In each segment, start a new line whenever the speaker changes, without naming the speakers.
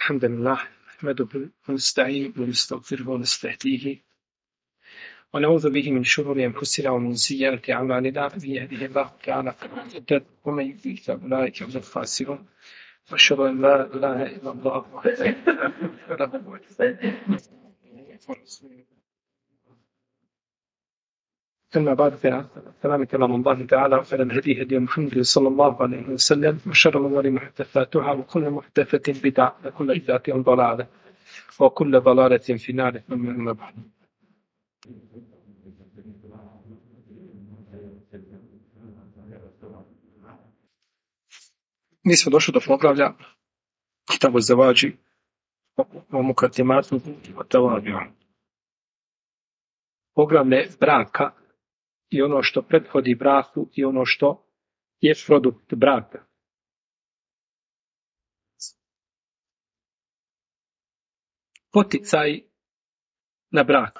الحمد لله نحمده ونستعينه ونستغفره ونستهديه ونعوذ به من شرور أنفسنا ومن سيئات أعمالنا من يهده الله تعالى فلا مضل ومن يضلل فأولئك هم الخاسرون وأشهد أن لا إله إلا الله وحده لا شريك له أما بعد فالسلام كلام الله تعالى وخير الهدي هدي محمد صلى الله عليه وسلم وشر الأمور محدثاتها وكل محدثة بدعة وكل بدعة ضلالة وكل ضلالة في النار أما بعد. Mi smo došli do poglavlja Kitabu Zavađi o Mukadimatu o Tavabiju. Poglavlje braka i ono što prethodi braku i ono što je produkt braka. Poticaj na brak.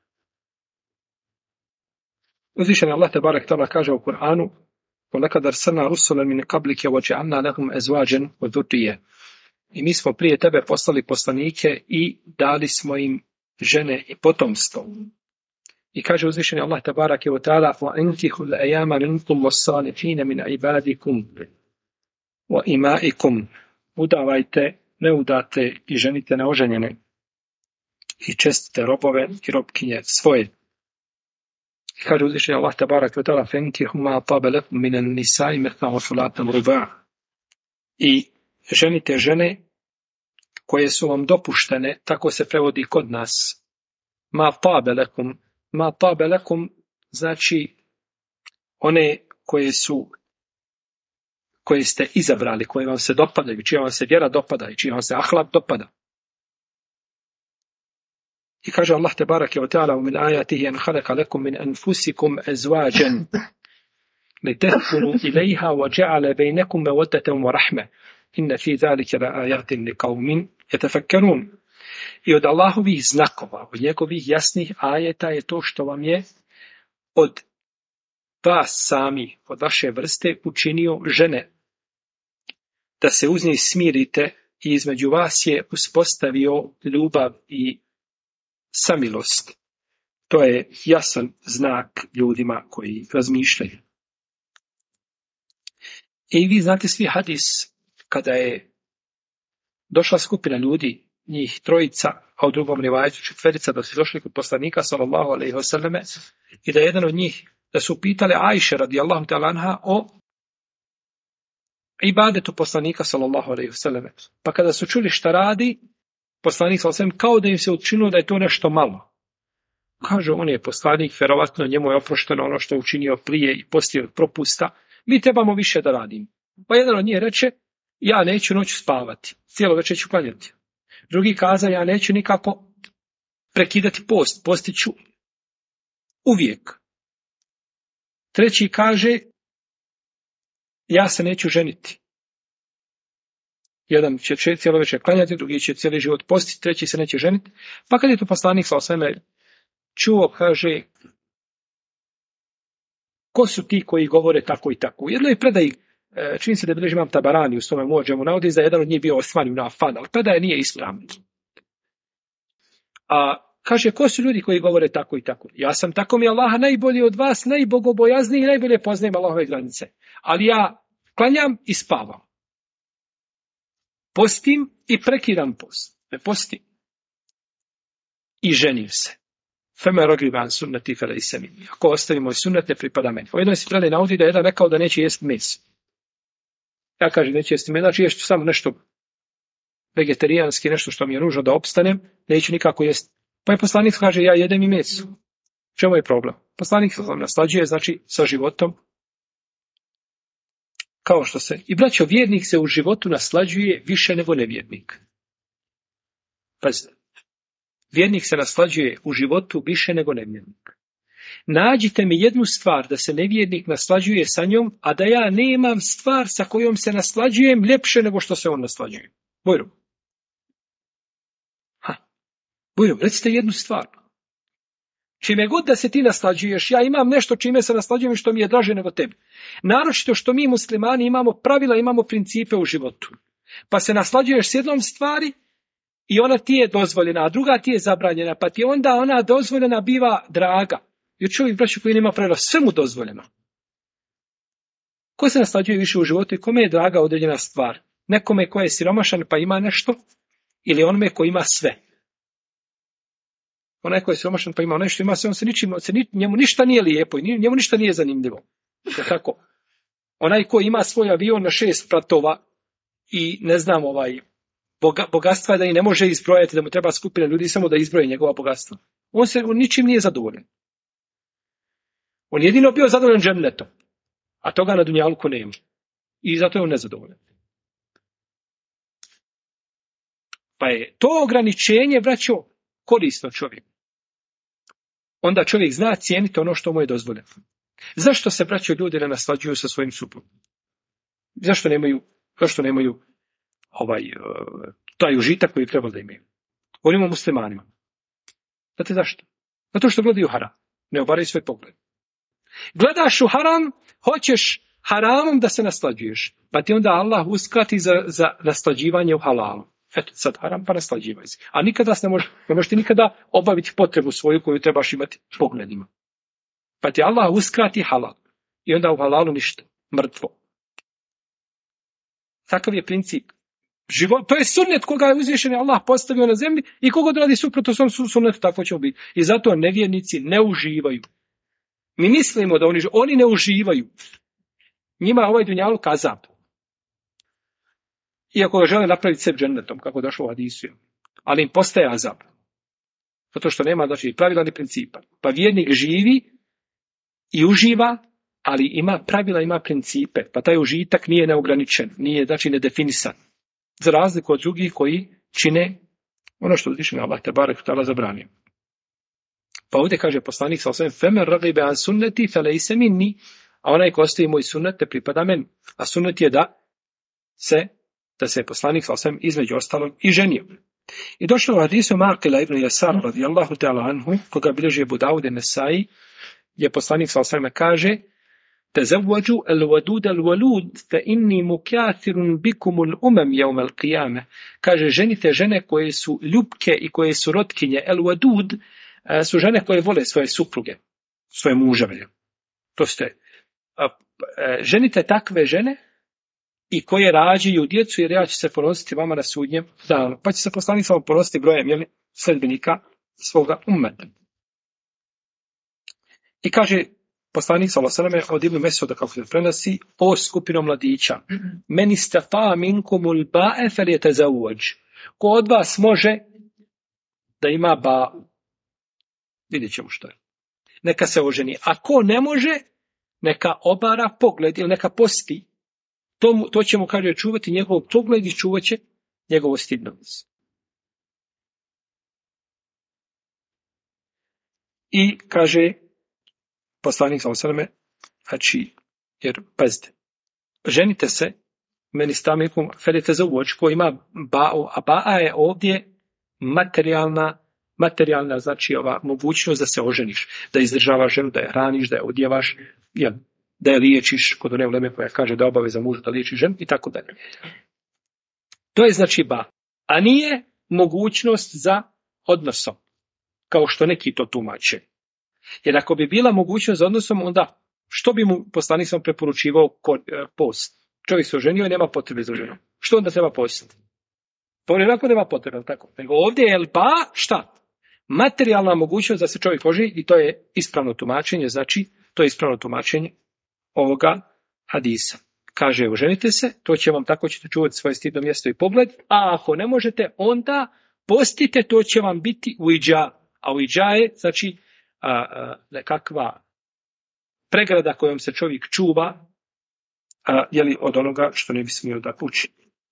Uzvišeni Allah tebarek ta'ala kaže u Kur'anu: وَلَقَدْ أَرْسَلْنَا رُسُلًا مِنْ قَبْلِكَ وَجَعَلْنَا لَهُمْ أَزْوَاجًا وَذُرِّيَّةً. I mi smo prije tebe poslali poslanike i dali smo im žene i potomstvo. I kaže uzvišeni Allah tebareke ve taala: وَأَنكِحُوا الْأَيَامَ مِنكُمْ وَالصَّالِحِينَ مِنْ عِبَادِكُمْ وَإِمَائِكُمْ. Udavajte neudate i ženite neoženjene i čestite robove i robkinje svoje. I kaže uzvišeni Allah tebareke ve taala: فَانكِحُوا مَا طَابَ لَكُم مِنَ النِّسَاءِ مَثْنَى وَثُلَاثَ وَرُبَاعَ. I ženite žene koje su vam dopuštene, tako se prevodi kod nas. Ma tabe lekum. Ma tabe lekum znači one koje ste izabrali, koje vam se dopadaju, čija vam se vjera dopada i čija vam se ahlak dopada. I kaže Allah tebareke ve taala: min ayatihi an khalaqa lakum min anfusikum azwajan litaskunu ilayha wa ja'ala bainakum mawaddatan wa rahma inna fi dhalika la ayatin liqaumin yatafakkarun. I od Allahovih znakova, od njegovih jasnih ajeta je to što vam je od vas sami, od vaše vrste učinio žene, da se uz njih smirite i između vas je uspostavio ljubav i samilost. To je jasan znak ljudima koji razmišljaju. I vi znate svi hadis kada je došla skupina ljudi, njih trojica, a u drugom rivajetu četverica, da su došli kod poslanika sallallahu alejhi ve selleme i da jedan od njih, da su pitali Ajše radijallahu ta'ala anha o ibadetu poslanika sallallahu alejhi ve selleme. Pa kada su čuli šta radi poslanik sallallahu alejhi ve sellem, kao da im se učinilo da je to nešto malo. Kaže, on je poslanik, vjerovatno njemu je oprošteno ono što je učinio prije i poslije propusta. Mi trebamo više da radimo. Pa jedan od njih reče: ja neću noću spavati, cijelo večer ću klanjati. Drugi kaza: ja neću nikako prekidati post, postit ću uvijek. Treći kaže: ja se neću ženiti. Jedan će cijelo večer klanjati, drugi će cijeli život postiti, treći se neće ženiti. Pa kad je to poslanik sallallahu alejhi ve sellem čuo, kaže: ko su ti koji govore tako i tako? U jednoj predaji, čini se da bilježi Imam Tabarani u svome Muadžemu, navodi da jedan od njih bio Osman ibn Affan, ali predaja nije ispravna. A kaže: ko su ljudi koji govore tako i tako? Ja sam, tako mi Allaha, najbolji od vas, najbogobojazniji i najbolje poznajem Allahove granice. Ali ja klanjam i spavam. Postim i prekidam post. Ne postim. I ženim se. Feme rogiban sunnati felejse minni. Ako ostavi moj sunnet, ne pripada meni. U jednoj se predaj navodi da je jedan rekao da neće jesti meso. Ja kažem neće jesti meso, znači ješću samo nešto vegetarijanski, nešto što mi je nužno da opstanem, neću nikako jesti. Pa je poslanik kaže: ja jedem i meso. Čemu je problem? Poslanik se naslađuje, znači, sa životom. Kao što se, i braćo, vjernik se u životu naslađuje više nego nevjernik. Pazite. Vjernik se naslađuje u životu više nego nevjernik. Nađite mi jednu stvar da se nevjernik naslađuje sa njom, a da ja nemam stvar sa kojom se naslađujem ljepše nego što se on naslađuje. Bujrum. Bujrum, recite jednu stvar. Čime god da se ti naslađuješ, ja imam nešto čime se naslađujem i što mi je draže nego tebi. Naročito što mi muslimani imamo pravila, imamo principe u životu. Pa se naslađuješ s jednom stvari i ona ti je dozvoljena, a druga ti je zabranjena, pa ti onda ona dozvoljena biva draga. Jer čovjek, braću, koji nema pravila, sve mu dozvoljeno. Ko se naslađuje više u životu i kome je draga određena stvar? Nekome ko je siromašan pa ima nešto, ili onome ko ima sve? Onaj ko je siromašan pa ima nešto, ima sve, njemu ništa nije lijepo, njemu ništa nije zanimljivo. Tako. Onaj ko ima svoj avion na 6 pratova i ne znam bogatstva je da i ne može izbrojati, da mu treba skupina ljudi samo da izbroje njegova bogatstva. On ničim nije zadovoljan. On jedino bio zadovoljan džennetom, a toga na dunjaluku nema. I zato je on nezadovoljan. Pa je to ograničenje, braćo, korisno čovjeku. Onda čovjek zna cijeniti ono što mu je dozvoljeno. Zašto se, braćo, ljudi ne naslađuju sa svojim suprugom? Zašto nemaju taj užitak koji treba da imaju? Govorimo o muslimanima. Znate zašto? Zato što gledaju haram. Ne obaraju svoj pogled. Gledaš u haram, hoćeš haramom da se naslađuješ. Pa ti onda Allah uskrati za naslađivanje u halalu. Eto, sad haram, pa naslađivaj se. A nikada ne možeš ti nikada obaviti potrebu svoju koju trebaš imati pogledima. Pa ti Allah uskrati halal. I onda u halalu ništa. Mrtvo. Takav je princip. Život, to je sunnet koga je uzvišeni Allah postavio na zemlji i kogod radi suprotno svom sunnetu, tako će biti. I zato nevjernici ne uživaju. Mi mislimo da oni ne uživaju. Njima je ovaj dunjaluk azab. Iako ga žele napraviti sebi džennetom, kako je došlo u hadisu. Ali im postaje azab. Zato što nema pravila ni principa. Pa vjernik živi i uživa, ali ima pravila, ima principe. Pa taj užitak nije neograničen, nije nedefinisan. Za razliku od drugih koji čine ono što uzvišeni Allah te barek ta'ala zabranio. Pa ovdje kaže poslanik sallallahu alejhi ve sellem: "Femen ragibe an sunneti felejse minni", a onaj ko ostavi moj sunnet te pripada meni. A sunnet je da se poslanik sallallahu alejhi ve sellem između ostalog i ženio. I došlo u hadisu Maqila ibn Yasar radijallahu ta'ala anhu, koga bilježi Abu Davud i Nesai, je poslanik sallallahu alejhi ve sellem kaže: "Tazawwaju al-wadud al-walud fa inni mukathirun bikum al-umam yawm al-qiyamah." Kaže, ženite žene koje su ljubke i koje su rotkinje. Al-wadud su žene koje vole svoje supruge, svoje muževe. To ste. Ženite takve žene i koje rađaju djecu, jer ja ću se ponositi vama na sudnjem danu. Pa će se poslanik samo ponositi brojem sledbenika svoga ummeta. I kaže poslanik sallallahu alejhi ve sellem od Ibn Mesuda, kako se prenosi, o skupino mladića: "Men istata minkumul ba'a falyatazawwaj." Ko od vas može da ima ba'u? Vidjet ćemo što je. Neka se oženi. A ko ne može, neka obara pogled ili neka posti. To će mu, kaže, čuvati njegov pogled i čuvat će njegovo stidnost. I kaže poslanik sallallahu alejhi ve sellem, znači, jer pazite, ženite se, meni stamikum falyatazawwaj, ko ima ba'u, a ba'a je ovdje materijalna, znači ova mogućnost da se oženiš, da izdržavaš ženu, da je hraniš, da je odjevaš, da je liječiš, kod one uleme koja kaže da je obaveza muža da liječi ženu i tako dalje. To je znači ba. A nije mogućnost za odnosom, kao što neki to tumače. Jer ako bi bila mogućnost za odnosom, onda što bi mu poslanik sam preporučivao post? Čovjek se oženio i nema potrebe za ženom. Što onda treba postiti? To onako nema potrebe, tako. Nego ovdje je ba, šta? Materijalna mogućnost da se čovjek oženi i to je ispravno tumačenje, znači to je ispravno tumačenje ovoga hadisa. Kaže, oženite se, to će vam, tako ćete čuvati svoje stidno mjesto i pogled, a ako ne možete, onda postite, to će vam biti uidža. A uidža je, znači, nekakva pregrada kojom se čovjek čuva, od onoga što ne bi smio da učini.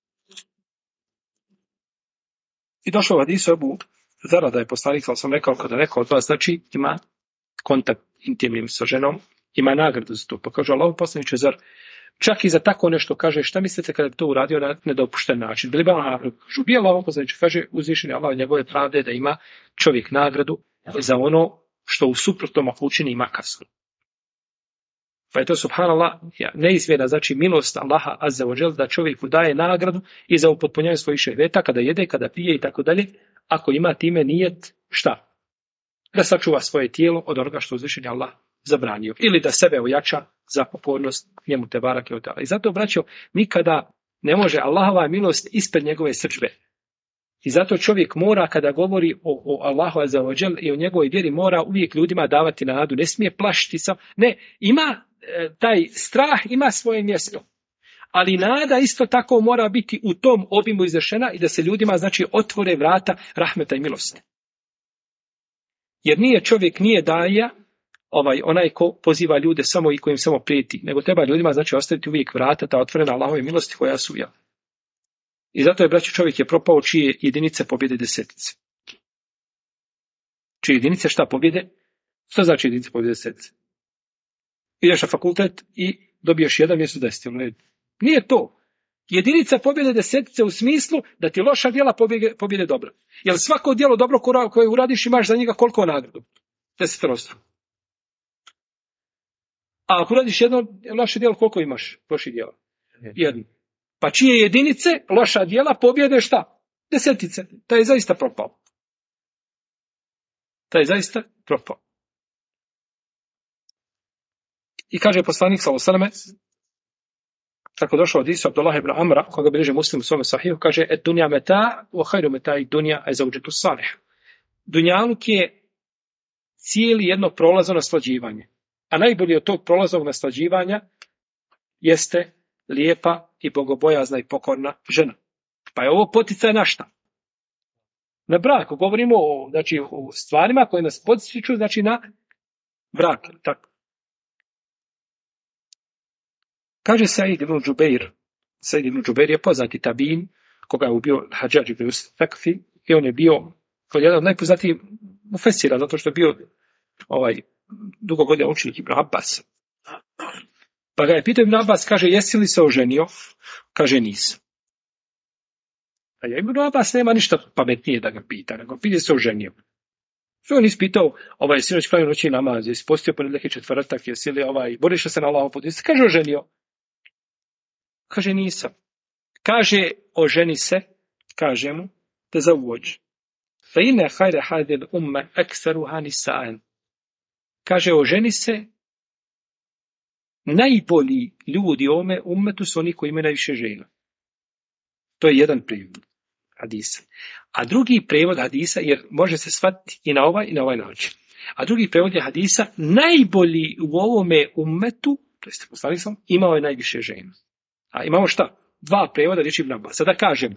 I došlo u hadisu Ebu Zara da je poslanik, ali sam rekao, kada neko od vas, znači, ima kontakt intimnim sa ženom, ima nagradu za to. Pa kaže Allah poslaniče, zar čak i za tako nešto, kaže, šta mislite kada bi to uradio na nedopušten način? Bili bi nagradu? Bi Allah poslaniče, kaže, uzvišeni Allah njegove pravde da ima čovjek nagradu za ono što u suprotnom ako učini ima kaznu. Pa je to, subhanallah, neizmjerna, znači milost Allaha azza wa džel da čovjeku daje nagradu i za upotpunjavanje svojih šehveta kada jede, kada pije i tako dalje, ako ima time nijet šta? Da sačuva svoje tijelo od onoga što uzvišeni Allah zabranio. Ili da sebe ojača za pokornost njemu te barake od Allah. I zato, braćo, nikada ne može Allahova milost ispred njegove srdžbe. I zato čovjek mora, kada govori o Allahu azza wa džel i o njegovoj vjeri, mora uvijek ljudima davati nadu. Ne smije plašiti sam. Ne, ima taj strah, ima svoje mjesto. Ali nada isto tako mora biti u tom obimu izrešena i da se ljudima, znači, otvore vrata rahmeta i milosti. Jer čovjek nije daja, onaj ko poziva ljude samo i kojim samo prijeti, nego treba ljudima, znači, ostaviti uvijek vrata, ta otvorena Allahove milosti koja su jel. I zato je, braći, čovjek je propao čije jedinice pobjede desetice. Čije jedinice šta pobjede? Što znači jedinice pobjede desetice? Ideš na fakultet i dobiješ jedan mjesto 10. Nije to. Jedinica pobjede desetice u smislu da ti loša djela pobjede dobro. Jer svako djelo dobro koje uradiš imaš za njega koliko nagradu? 10. A ako uradiš jedno loše djelo, koliko imaš loših djela? Jedno. Pa čije jedinice, loša djela, pobjede šta? Desetice. To je zaista propao. I kaže poslanik sallallahu alejhi ve selleme, tako došao od hadisu Abdullah ibn Amra, koga bilježi Muslim u svome sahihu, kaže: "Et dunja meta, wa khayru meta'i dunja azawjatu salih." Dunjaluk je cijeli jedno prolazno naslađivanje. A najbolje od tog prolaznog naslađivanja jeste lijepa i bogobojazna i pokorna žena. Pa je ovo poticaj na šta? Na brak. Govorimo o stvarima koje nas potiču, znači na brak. Tako. Kaže Said ibn Džubeir. Said ibn Džubeir je poznati tabin, koga je ubio Hadžadž ibn Takfi, i on je bio jedan od najpoznatijih mufesira, zato što je bio dugo godina učenik Ibn Abbas. Pa ga je pitao Ibn Abbas, kaže, jesi li se oženio? Kaže, nisam. A ja Ibn Abbas nema ništa pametnije da ga pita, nego pita se oženio. Što on ispitao, sinoć klanjao noći namaz, jesi postio ponedjeljak i četvrtak, jesi li boriš se na Allahov put, jesi, kaže, oženio? Kaže, nisam. Kaže, oženi se, kaže mu, te zauvođ. Fa inne hajre hadil umme ekseruha nisa'an. Kaže, oženi se, najbolji ljudi u ovome ummetu su oni koji imaju najviše žena. To je jedan prijevod hadisa. A drugi prevod hadisa, jer može se shvatiti i na ovaj način. A drugi prevod je hadisa, najbolji u ovome ummetu, to jest poslanik sam, imao je najviše žena. A imamo šta? Dva prevoda riječi Ibn Abbas. Sada kažem,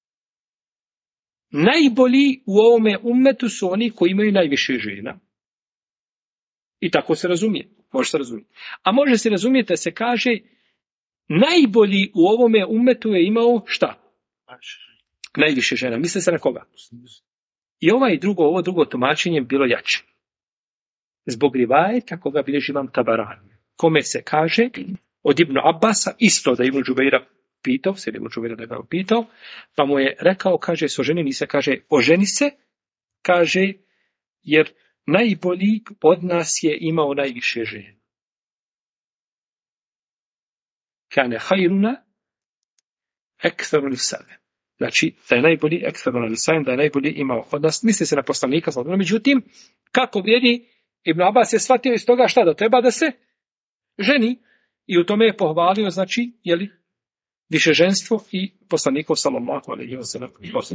najbolji u ovome ummetu su oni koji imaju najviše žena. I tako se razumije. Može se razumjeti. A može se razumjeti da se kaže, najbolji u ovome ummetu je imao šta? Najviše žena. Misle se na koga? I ovo drugo tumačenje bilo jače. Zbog rivajeta koga bilježi Imam Tabarani. Kome se kaže od Ibn Abbasa, isto da Ibn Džubeira pitao, pa mu je rekao, kaže, oženi se, kaže, oženi se, kaže, jer najbolji od nas je imao najviše žena. Kane hajruna ektheru nisane. Znači, da je najbolji ektheru nisane, da je najbolji imao od nas. Misli se na poslanika. Međutim, kako vrijedi, Ibn Abbas je shvatio iz toga šta da treba da se ženi. I u tome je pohvalio, znači, višeženstvo i poslanikov sallallahu alejhi ve sellem.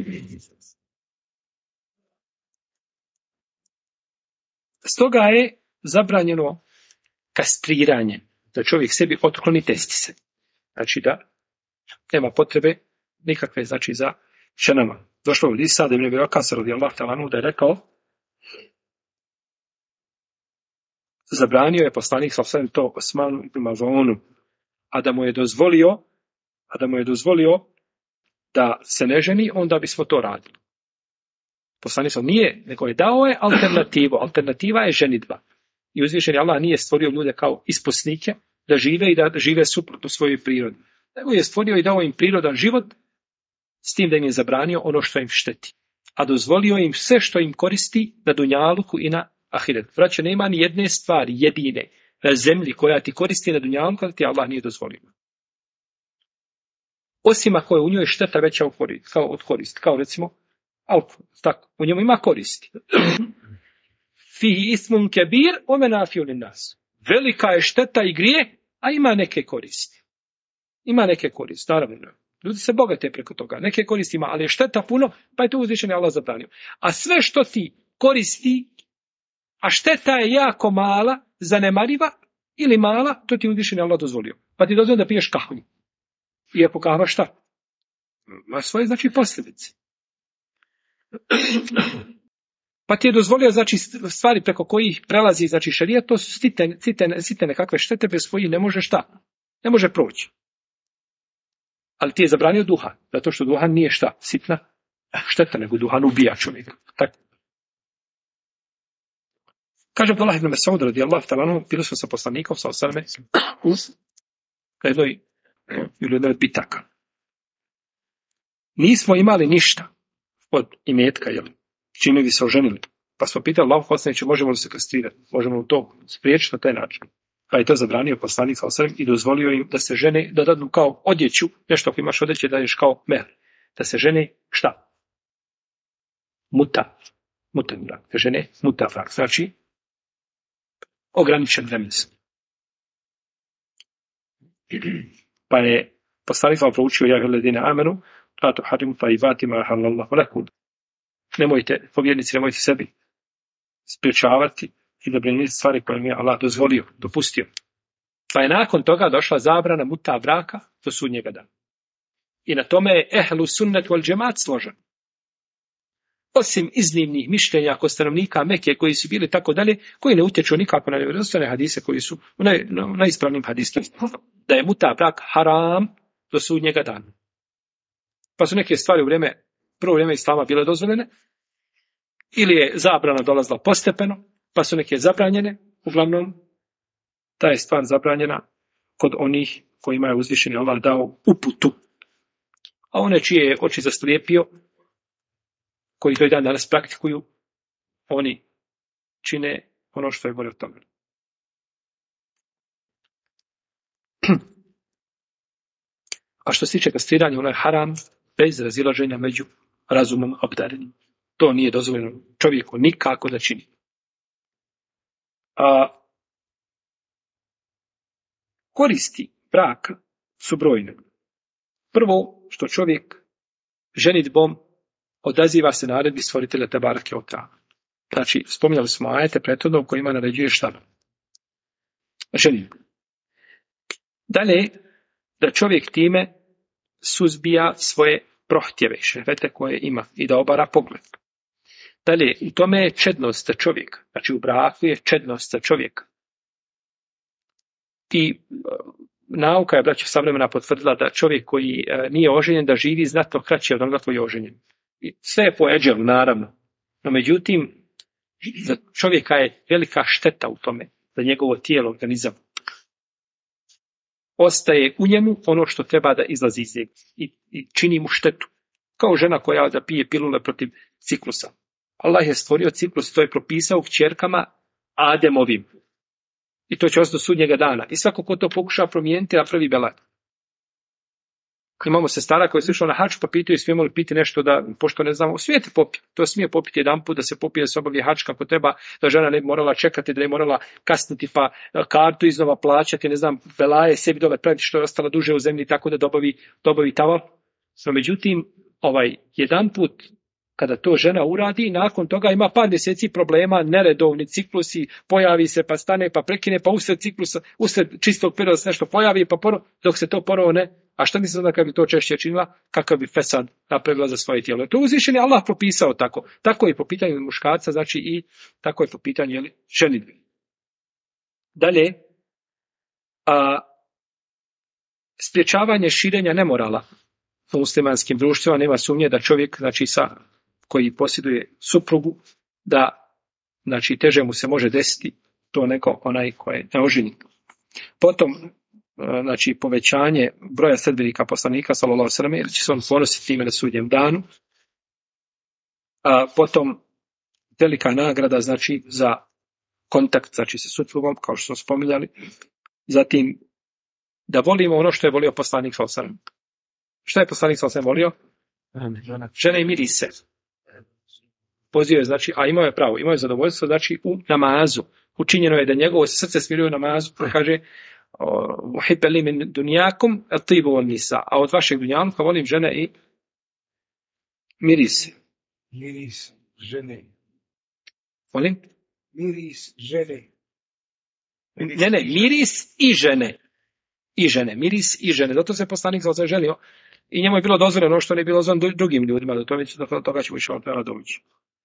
Stoga je zabranjeno kastriranje, da čovjek sebi otkloni testise. Znači da nema potrebe nikakve, znači, za ženama. Došlo u Lisa da ibn Waqqas radijallahu ta'ala anhu da je rekao, zabranio je poslanik sallallahu alejhi ve sellem to Osmanu ibn Maz'unu, a da mu je dozvolio da se ne ženi, onda bismo to radili. Poslanik nije, nego je dao je alternativu. Alternativa je ženidba. I uzvišeni Allah nije stvorio ljude kao isposnike, da žive suprotno svojoj prirodi. Nego je stvorio i dao im prirodan život, s tim da im je zabranio ono što im šteti. A dozvolio im sve što im koristi na dunjaluku i na ahiretu. Braćo, nema ni jedne stvari jedine na zemlji koja ti koristi na dunjalu kada ti Allah nije dozvolio. Osim ako je u njoj šteta veća od koristi. Kao recimo alkohol. Tako, u njemu ima koristi. Fihi ismun kebir o menafiju linnas. Velika je šteta i grije, a ima neke koristi. Ima neke koristi, naravno. Ljudi se bogate preko toga. Neke koristi ima, ali je šteta puno, pa je to uzvišeni Allah zabranio. A sve što ti koristi, a šteta je jako mala, zanemariva ili mala, to ti uzvišeni Allah dozvolio. Pa ti dozvolio da piješ kahvu. Iako kahva šta? Ma svoje znači posljedice. Pa ti je dozvolio znači stvari preko kojih prelazi znači šerijat, to su sitne nekakve štete bez kojih ne može šta? Ne može proći. Ali ti je zabranio duhan, zato što duhan nije šta? Sitna šteta, nego duhan ubija čovjeka. Tako. Kaže Abdullah ibn Mas'ud radijallahu ta'ala anhu, bili smo sa poslanikom sa osaleme u jednoj od bitaka. Nismo imali ništa od imetka, čime bi se oženili. Pa smo pitali Allahu poslaniče, možemo li se kastrirati? Možemo li to spriječiti na taj način? Pa je to zabranio poslanik sa osaleme i dozvolio im da se žene, da dadnu kao odjeću, nešto ako imaš odjeće, daješ kao mehr. Da se žene šta? Muta brak. Da žene muta brak. Znači, ograničen vremenski. Pa je poslanik vam proučio ja ledine amenu, la tuharimu taivatima halallahu lakum. Nemojte, povjernici, nemojte sebi spriječavati i da brinite stvari koje mi je Allah dozvolio, dopustio. Pa je nakon toga došla zabrana muta braka do sudnjega dana. I na tome je ehlu sunnet wal džemat složen. Osim iznimnih mišljenja kod stanovnika Mekije koji su bili tako dalje, koji ne utječu nikako na nevjerodostojne hadise koji su na ispravnim hadisima, da je muta brak haram do sudnjega dana. Pa su neke stvari u prvo vrijeme islama bile dozvoljene, ili je zabrana dolazila postepeno, pa su neke zabranjene. Uglavnom, ta je stvar zabranjena kod onih kojima je uzvišeni Allah dao uputu. A one čije je oči zaslijepio, koji to i dan danas praktikuju, oni čine ono što je bolje od toga. A što se tiče kastriranja, ono je haram bez razilaženja među razumom obdarenim. To nije dozvoljeno čovjeku nikako da čini. A koristi braka su brojne. Prvo, što čovjek ženidbom odaziva se naredbi stvoritelja Tebarake od Ta'ala. Znači, spominjali smo ajete prethodno u kojima naređuje šta? Ženidbu. Dalje, da čovjek time suzbija svoje prohtjeve i šehvete koje ima i da obara pogled. Dalje, u tome je čednost za čovjeka. Znači, u braku je čednost za čovjeka. I nauka je, braćo, savremena potvrdila da čovjek koji nije oženjen da živi znatno kraće od onoga koji je oženjen. I sve je po eđelu, naravno. No, međutim, za čovjeka je velika šteta u tome, za njegovo tijelo, organizam. Ostaje u njemu ono što treba da izlazi iz njega i čini mu štetu. Kao žena koja da pije pilule protiv ciklusa. Allah je stvorio ciklus, to je propisao u kćerkama Ademovim. I to će ostati do sudnjega dana. I svako ko to pokuša promijeniti, napravi belaj. Imamo sestara koja je išla na hač, pa pitaju smijemo li piti nešto da, pošto ne znamo, smijete popiti. To smije popiti jedan put, da se popije, da se obavi hač kako treba, da žena ne bi morala čekati, da ne bi morala kasniti, pa kartu iznova plaćati, ne znam, belaje sebi dole praviti što je ostala duže u zemlji, tako da dobavi taval. No, međutim, jedan put, kada to žena uradi, nakon toga ima par mjeseci problema, neredovni ciklusi, pojavi se, pa stane, pa prekine, pa usred ciklusa, usred čistog perioda se nešto pojavi, pa dok se to ponovo ne. A šta misli onda kad bi to češće činila? Kakav bi fesad napravila za svoje tijelo? To uzvišen je Allah propisao tako. Tako je po pitanju muškarca, znači i tako je po pitanju ženidbe. Dalje, spriječavanje širenja nemorala u muslimanskim društvima, nema sumnje da čovjek, znači koji posjeduje suprugu, da znači teže mu se može desiti to nego onaj koji je neoženjen. Potom, znači povećanje broja sledbenika poslanika sallallahu alejhi ve sellem, jer će se on ponositi time na sudnjem danu. A potom velika nagrada znači za kontakt, znači sa suprugom, kao što smo spominjali. Zatim, da volimo ono što je volio poslanik sallallahu alejhi ve sellem. Šta je poslanik sallallahu alejhi ve sellem volio? Žene i mirise. Pozio je, znači, a imao je pravo, imao je zadovoljstvo, znači, u namazu. Učinjeno je da njegovo srce smiruje u namazu, kaže, uhibbe li min dunjakum at-tibu wan nisa, a od vašeg dunjaluka volim žene i mirise.
Miris žene.
Volim?
Miris žene.
Ne, miris i žene. I žene, miris i žene. Zato se poslanik sallallahu alejhi ve sellem želio i njemu je bilo dozvoljeno što ne bilo dozvoljeno drugim ljudima, do toga ćemo išao doći.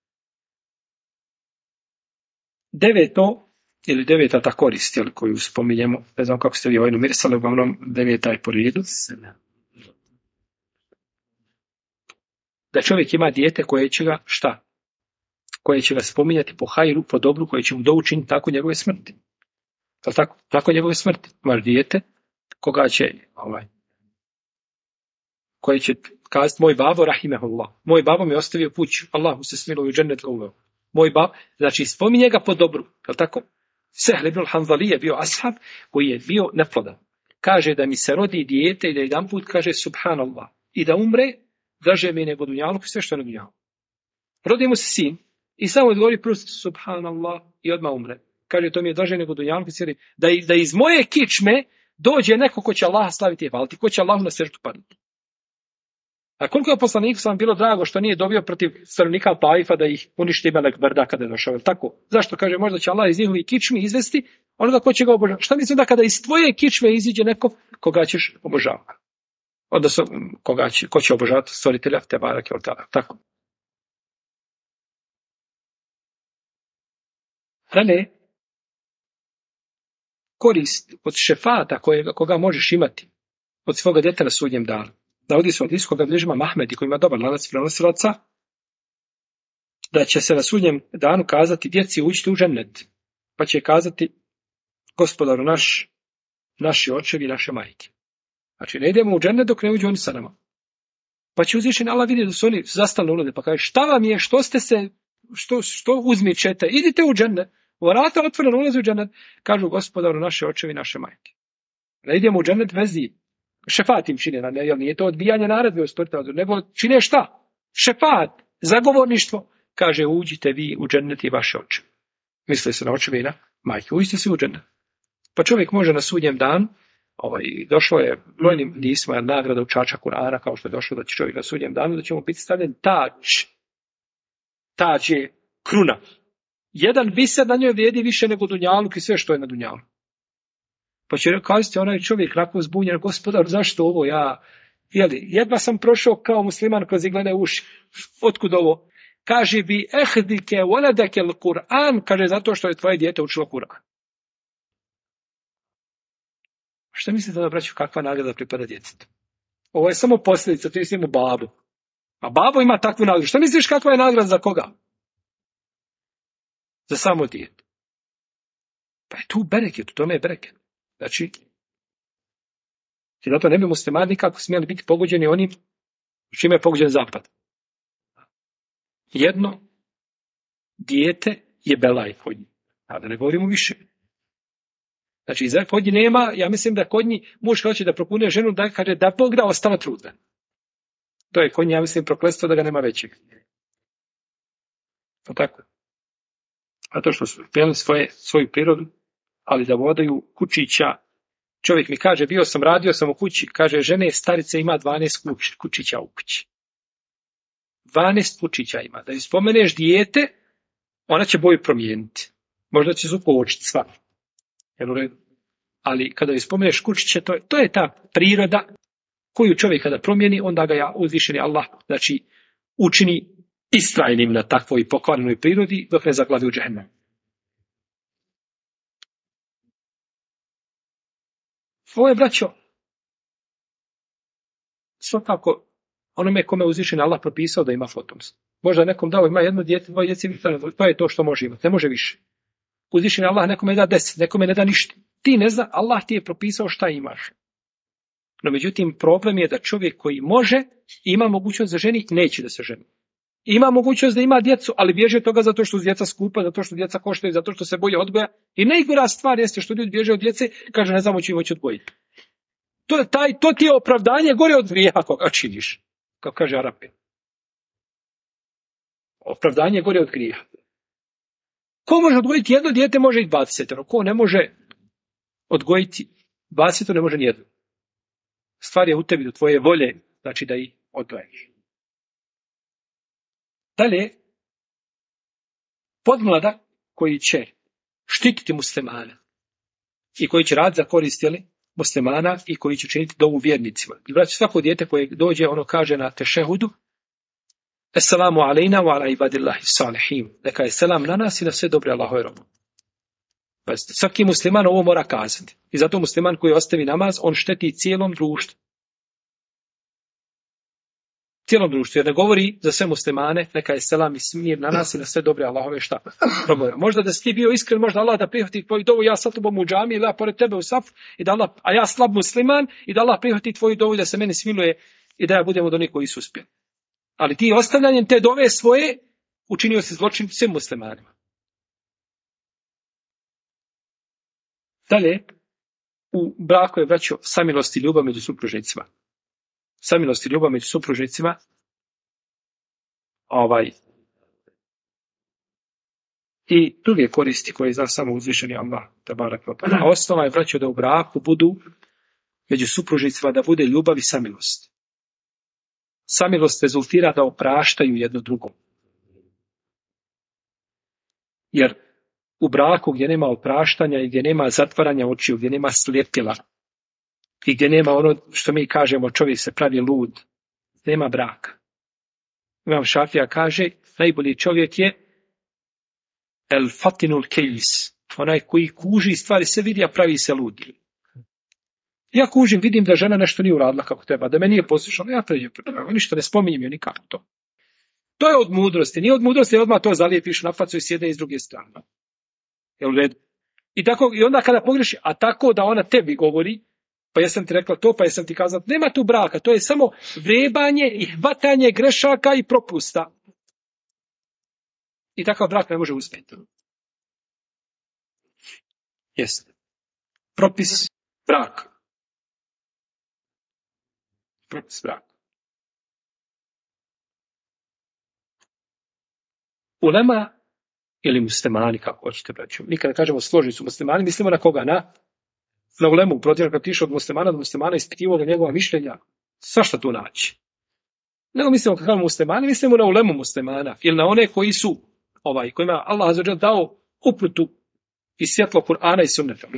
Deveta ta korist, koju spominjemo, ne znam kako ste vi ovaj numerisali, uglavnom 9. je po redu. Da čovjek ima dijete koje će ga, šta? Koje će ga spominjati po hajru, po dobru, koje će mu doučiniti tako njegove smrti. Tako njegove smrti. Imaš dijete, koga će, koji će kazati, moj babo, rahimehullah, moj babo mi ostavio kuću, Allahu se smiluje u džennet ga uveo. Moj bab, znači spominje ga po dobru, je li tako? Sehl ibn al-Hanzali je bio ashab koji je bio neplodan. Kaže da mi se rodi dijete i da jedan put kaže subhanallah i da umre, draže mi nego dunjaluk i sve što je na dunjalu. Rodi mu se sin i samo odgovori prost subhanallah i odmah umre. Kaže to mi je draže nego dunjaluk i sve da iz moje kičme dođe neko ko će Allaha slaviti i hvaliti, ko će Allahu na seždu padnuti. A koliko je poslaniku sam bilo drago što nije dobio protiv stanovnika Taifa da ih uništi Melek Brda kada je došao. Tako? Zašto? Kaže, možda će Allah iz njihovih kičmi izvesti onoga ko će ga obožavati. Šta mislim da kada iz tvoje kičme iziđe neko koga ćeš obožavati? Odnosno, ko će obožavati stvoritelja te barake od tada. Tako. Dalje, korist od šefata koga možeš imati od svoga djeteta na sudnjem danu. Navodi se od iskoga bližima Mahmedi koji ima dobar lanac prenosilaca, da će se na sudnjem danu kazati djeci uđite u džennet, pa će kazati gospodaru naši očevi i naše majke. Znači ne idemo u džennet dok ne uđu oni sa nama. Pa će uzvišeni Allah vidjeti da su oni zastali ulode, pa kaže šta vam je, što ste se, što uzmičete, idite u džennet, vrata otvoreno ulaze u džennet, kažu gospodaru naše očevi i naše majke. Ne idemo u džennet vezi. Šefat im čine, jer nije to odbijanje naredbe od stvoritelja, nego čine šta? Šefat, zagovorništvo, kaže uđite vi u džennet i vaše oče. Misli se na očeve i na majke, uđite se u džennet. Pa čovjek može na sudnjem dan, došlo je brojnim hadisima nagrada učača Kur'ana, kao što je došlo da će čovjek na sudnjem danu, da će mu biti stavljen tač. Tač je kruna. Jedan biser na njoj vrijedi više nego dunjaluk i sve što je na dunjalu. Pa će kazati onaj čovjek nakon zbunjen, gospodar, zašto ovo ja, jedva sam prošao kao musliman kroz iglene uši. Otkud ovo? Kaže bi, ehdike voledeke l-Kur'an, kaže zato što je tvoje dijete učilo Kur'an. Šta mislite da braću, kakva nagrada pripada djetetu? Ovo je samo posljedica, ti mislimo babu. A babo ima takvu nagradu. Šta misliš kakva je nagrada za koga? Za samo dijete. Pa je tu bereket, u tome je bereket. Znači, i zato ne bi muslimani nikako smjeli biti pogođeni onim čime je pogođen zapad. Jedno dijete je belaj kod njih. A da ne govorimo više. Znači, kod njih nema, ja mislim da kod njih muž hoće da propune ženu da kaže da Bog da ostala trudna. To je kod njih, ja mislim, prokletstvo da ga nema većeg. Pa tako. A to što su pijeli svoju prirodu, ali da vodaju kučića. Čovjek mi kaže, radio sam u kući, kaže, žene starice ima 12 kučića u kući. 12 kučića ima. Da joj spomeneš dijete, ona će boju promijeniti. Možda će zup uočiti sva. Ali kada joj spomeneš kučiće, to je ta priroda koju čovjek kada promijeni, onda ga uzvišeni Allah, znači, učini istrajnim na takvoj pokvarenoj prirodi, dok ne zaglavi u džehennem. Ovo je, braćo, svakako onome kome uzvišeni Allah propisao da ima potomstvo. Možda nekom dao ima jedno dijete, dvoje djece, to je to što može imati, ne može više. Uzvišeni Allah nekome da 10, nekome ne da ništa. Ti ne zna, Allah ti je propisao šta imaš. No međutim, problem je da čovjek koji može, ima mogućnost da ženi, neće da se ženi. ima mogućnost da ima djecu, ali bježe od toga zato što su djeca skupa, zato što djeca koštaju, zato što se boje odgoja. I najgora stvar jeste što ljudi bježe od djece, kaže ne znamo čim hoće odgojiti. To ti je opravdanje gore od grijeha koga činiš, kako kaže Arapi. Opravdanje gore od grijeha. Ko može odgojiti jedno dijete, može i 20. Ko ne može odgojiti 20, ne može nijedno. Stvar je u tebi, do tvoje volje, znači da ih odgojiš. Dalje, podmladak koji će štititi muslimana i koji će raditi za korist muslimana i koji će činiti dovu vjernicima. I znači svako dijete koje dođe, ono kaže na tešehudu, Assalamu alejna wa ala ibadillahi salihin. Neka je selam na nas i na sve dobre Allahove robe. Svaki musliman ovo mora kazati. I zato musliman koji ostavi namaz, on šteti cijelom društvu. Cijelom društvu, jer ne govori za sve muslimane, neka je selam i smir na nas i na sve dobre Allahove šta. Možda da si ti bio iskren, možda Allah da prihvati tvoju dovu, ja sa tobom u džami ili ja pored tebe u saf, i da Allah, a ja slab musliman, i da Allah prihvati tvoju dovu i da se meni smiluje i da ja budem od onih koji su uspjeli. Ali ti ostavljanjem te dove svoje učinio si zločin svim muslimanima. Dalje, u braku je, braćo, samilost i ljubav među supružnicima. Samilost i ljubav među supružnicima, i druge koristi koje zna samo uzvišeni Allah. A osnova je, braćo, da u braku budu među supružnicima, da bude ljubav i samilost. Samilost rezultira da opraštaju jedno drugom. Jer u braku gdje nema opraštanja i gdje nema zatvaranja očiju, gdje nema slijepila i gdje nema ono što mi kažemo čovjek se pravi lud, nema braka. Imam Šafija kaže, najbolji čovjek je el fatinul kejis, onaj koji kuži stvari se vidi, a pravi se lud. Ja kužim, vidim da žena nešto nije uradila kako treba, da me nije poslušala, ja pređem, ništa ne spominjem joj nikako to. To je od mudrosti, nije od mudrosti, odmah to zalijepiš na facu i sjede iz druge strane. Jel u redu? I onda kada pogreši, a tako da ona tebi govori, pa jesam ti rekla to, pa jesam ti kazala, nema tu braka, to je samo vrebanje i hvatanje grešaka i propusta. I takav brak ne može uspjeti. Jeste. Propis braka. Propis braka. Ulema ili muslimani, kako hoćete braću. Mi kada kažemo složni su muslimani, mislimo na koga? Na ulemu. Protiv kad tiše od muslimana ispitivao njegova mišljenja. Svašta tu naći. Nego mislimo kad kažemo muslimani, mislimo na ulemu muslimana. Ili na one koji su, kojima Allah azza wa dželle dao uputu i svjetlo Kur'ana i sunneta.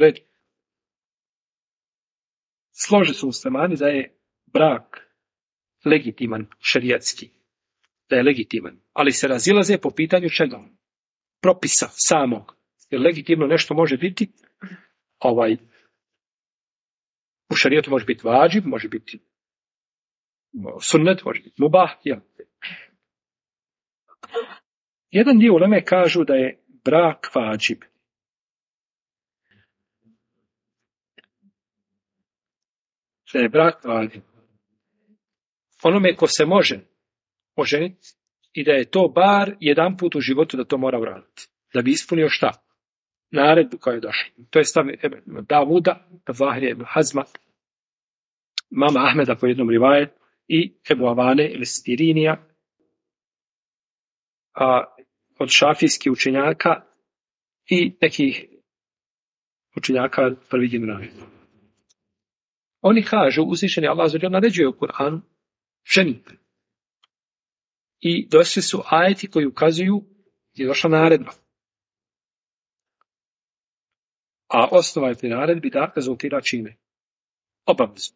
Složni su muslimani da je brak legitiman, šerijatski. Da je legitiman. Ali se razilaze po pitanju čega? Propisa samog. Jer legitimno nešto može biti u šerijatu može biti vađib, može biti sunnet, može biti mubah. Ja. Jedan dio uleme kažu da je brak vađib. Da je brak vađib. Onome ko se može oženiti i da je to bar jedan put u životu da to mora uraditi. Da bi ispunio šta? Naredbu koja je došla. To je stav Davuda, Zahirija ibn Hazma, mama Ahmeda po jednom rivajetu i Ebu Avane ili Stirinija, od šafijskih učenjaka i nekih učenjaka prvi generacija. Oni kažu, uzvišeni Allah azza wa dželle naređuje u Kur'anu ženitbe. I došli su ajeti koji ukazuju gdje je došla naredba. A osnova je pri naredbi da rezultira čime? Obavezno.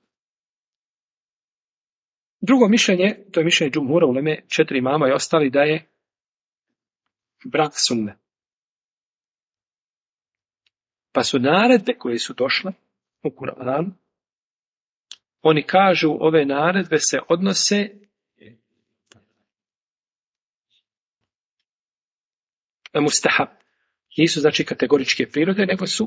Drugo mišljenje, to je mišljenje džumhura uleme, 4 imama i ostali, da je brak sunne. Pa su naredbe koje su došle u Kur'anu, oni kažu ove naredbe se odnose na mustahab. Nisu znači kategoričke prirode, nego su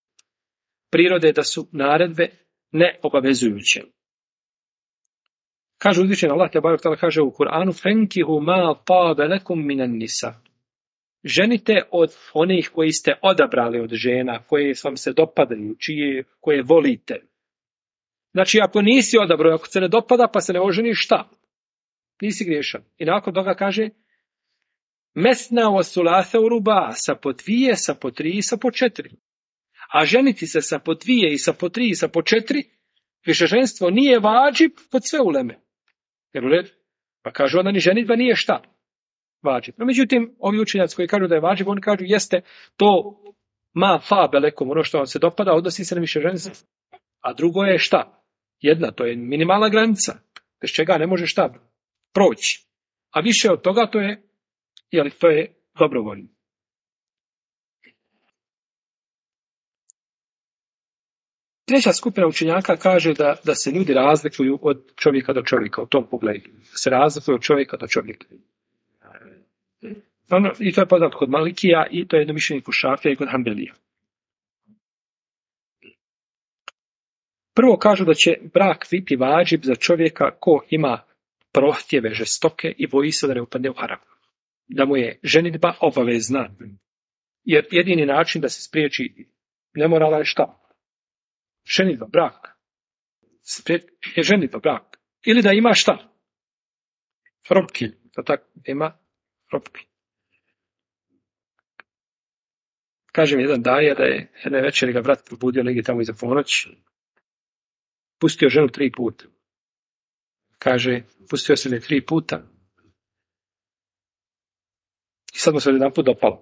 prirode da su naredbe neobavezujuće. Kaže uzvišeni Allah te barek taala kaže u Kur'anu fankihu ma tabe lakum minan nisa. Ženite od onih koji ste odabrali od žena, koje vam se dopadaju, koje volite. Znači, ako nisi odabrao, ako se ne dopada, pa se ne oženiš, šta? Nisi griješan. I nakon toga kaže mesna wa thulatha wa ruba, sa po 2, sa po 3 i sa po 4. A ženiti se sa po 2 i sa po 3 i sa po 4, višeženstvo nije vađib kod sve uleme. Jer u redu? Pa kažu onda ni ženitba nije šta? Vađib. No, međutim, ovi učenjaci koji kažu da je vađib, oni kažu jeste to ma fa belekom, ono što vam se dopada, odnosi se na višeženstvo. A drugo je šta? Jedna, to je minimalna granica. Bez čega ne može šta proći. A više od toga to je dobrovoljno. Treća skupina učenjaka kaže da se ljudi razlikuju od čovjeka do čovjeka u tom pogledu. Da se razlikuju od čovjeka do čovjeka. I to je poznato kod Malikija i to je jedno mišljenje kod Šafija i kod Hanbelija. Prvo kažu da će brak biti vađib za čovjeka ko ima prohtjeve žestoke i boji se da ne upadne u haram. Da mu je ženidba obavezna. Jer jedini način da se spriječi nemorala je šta? Ženidba, brak. Je ženidba, brak. Ili da ima šta? Robkinju. Da tako ima robkinju. Kažem jedan daja da je jedne večeri ga brat probudio negdje tamo iza ponoć. Pustio ženu 3 puta. Kaže, pustio se ne 3 puta. I sad mu se jedan put dopalo.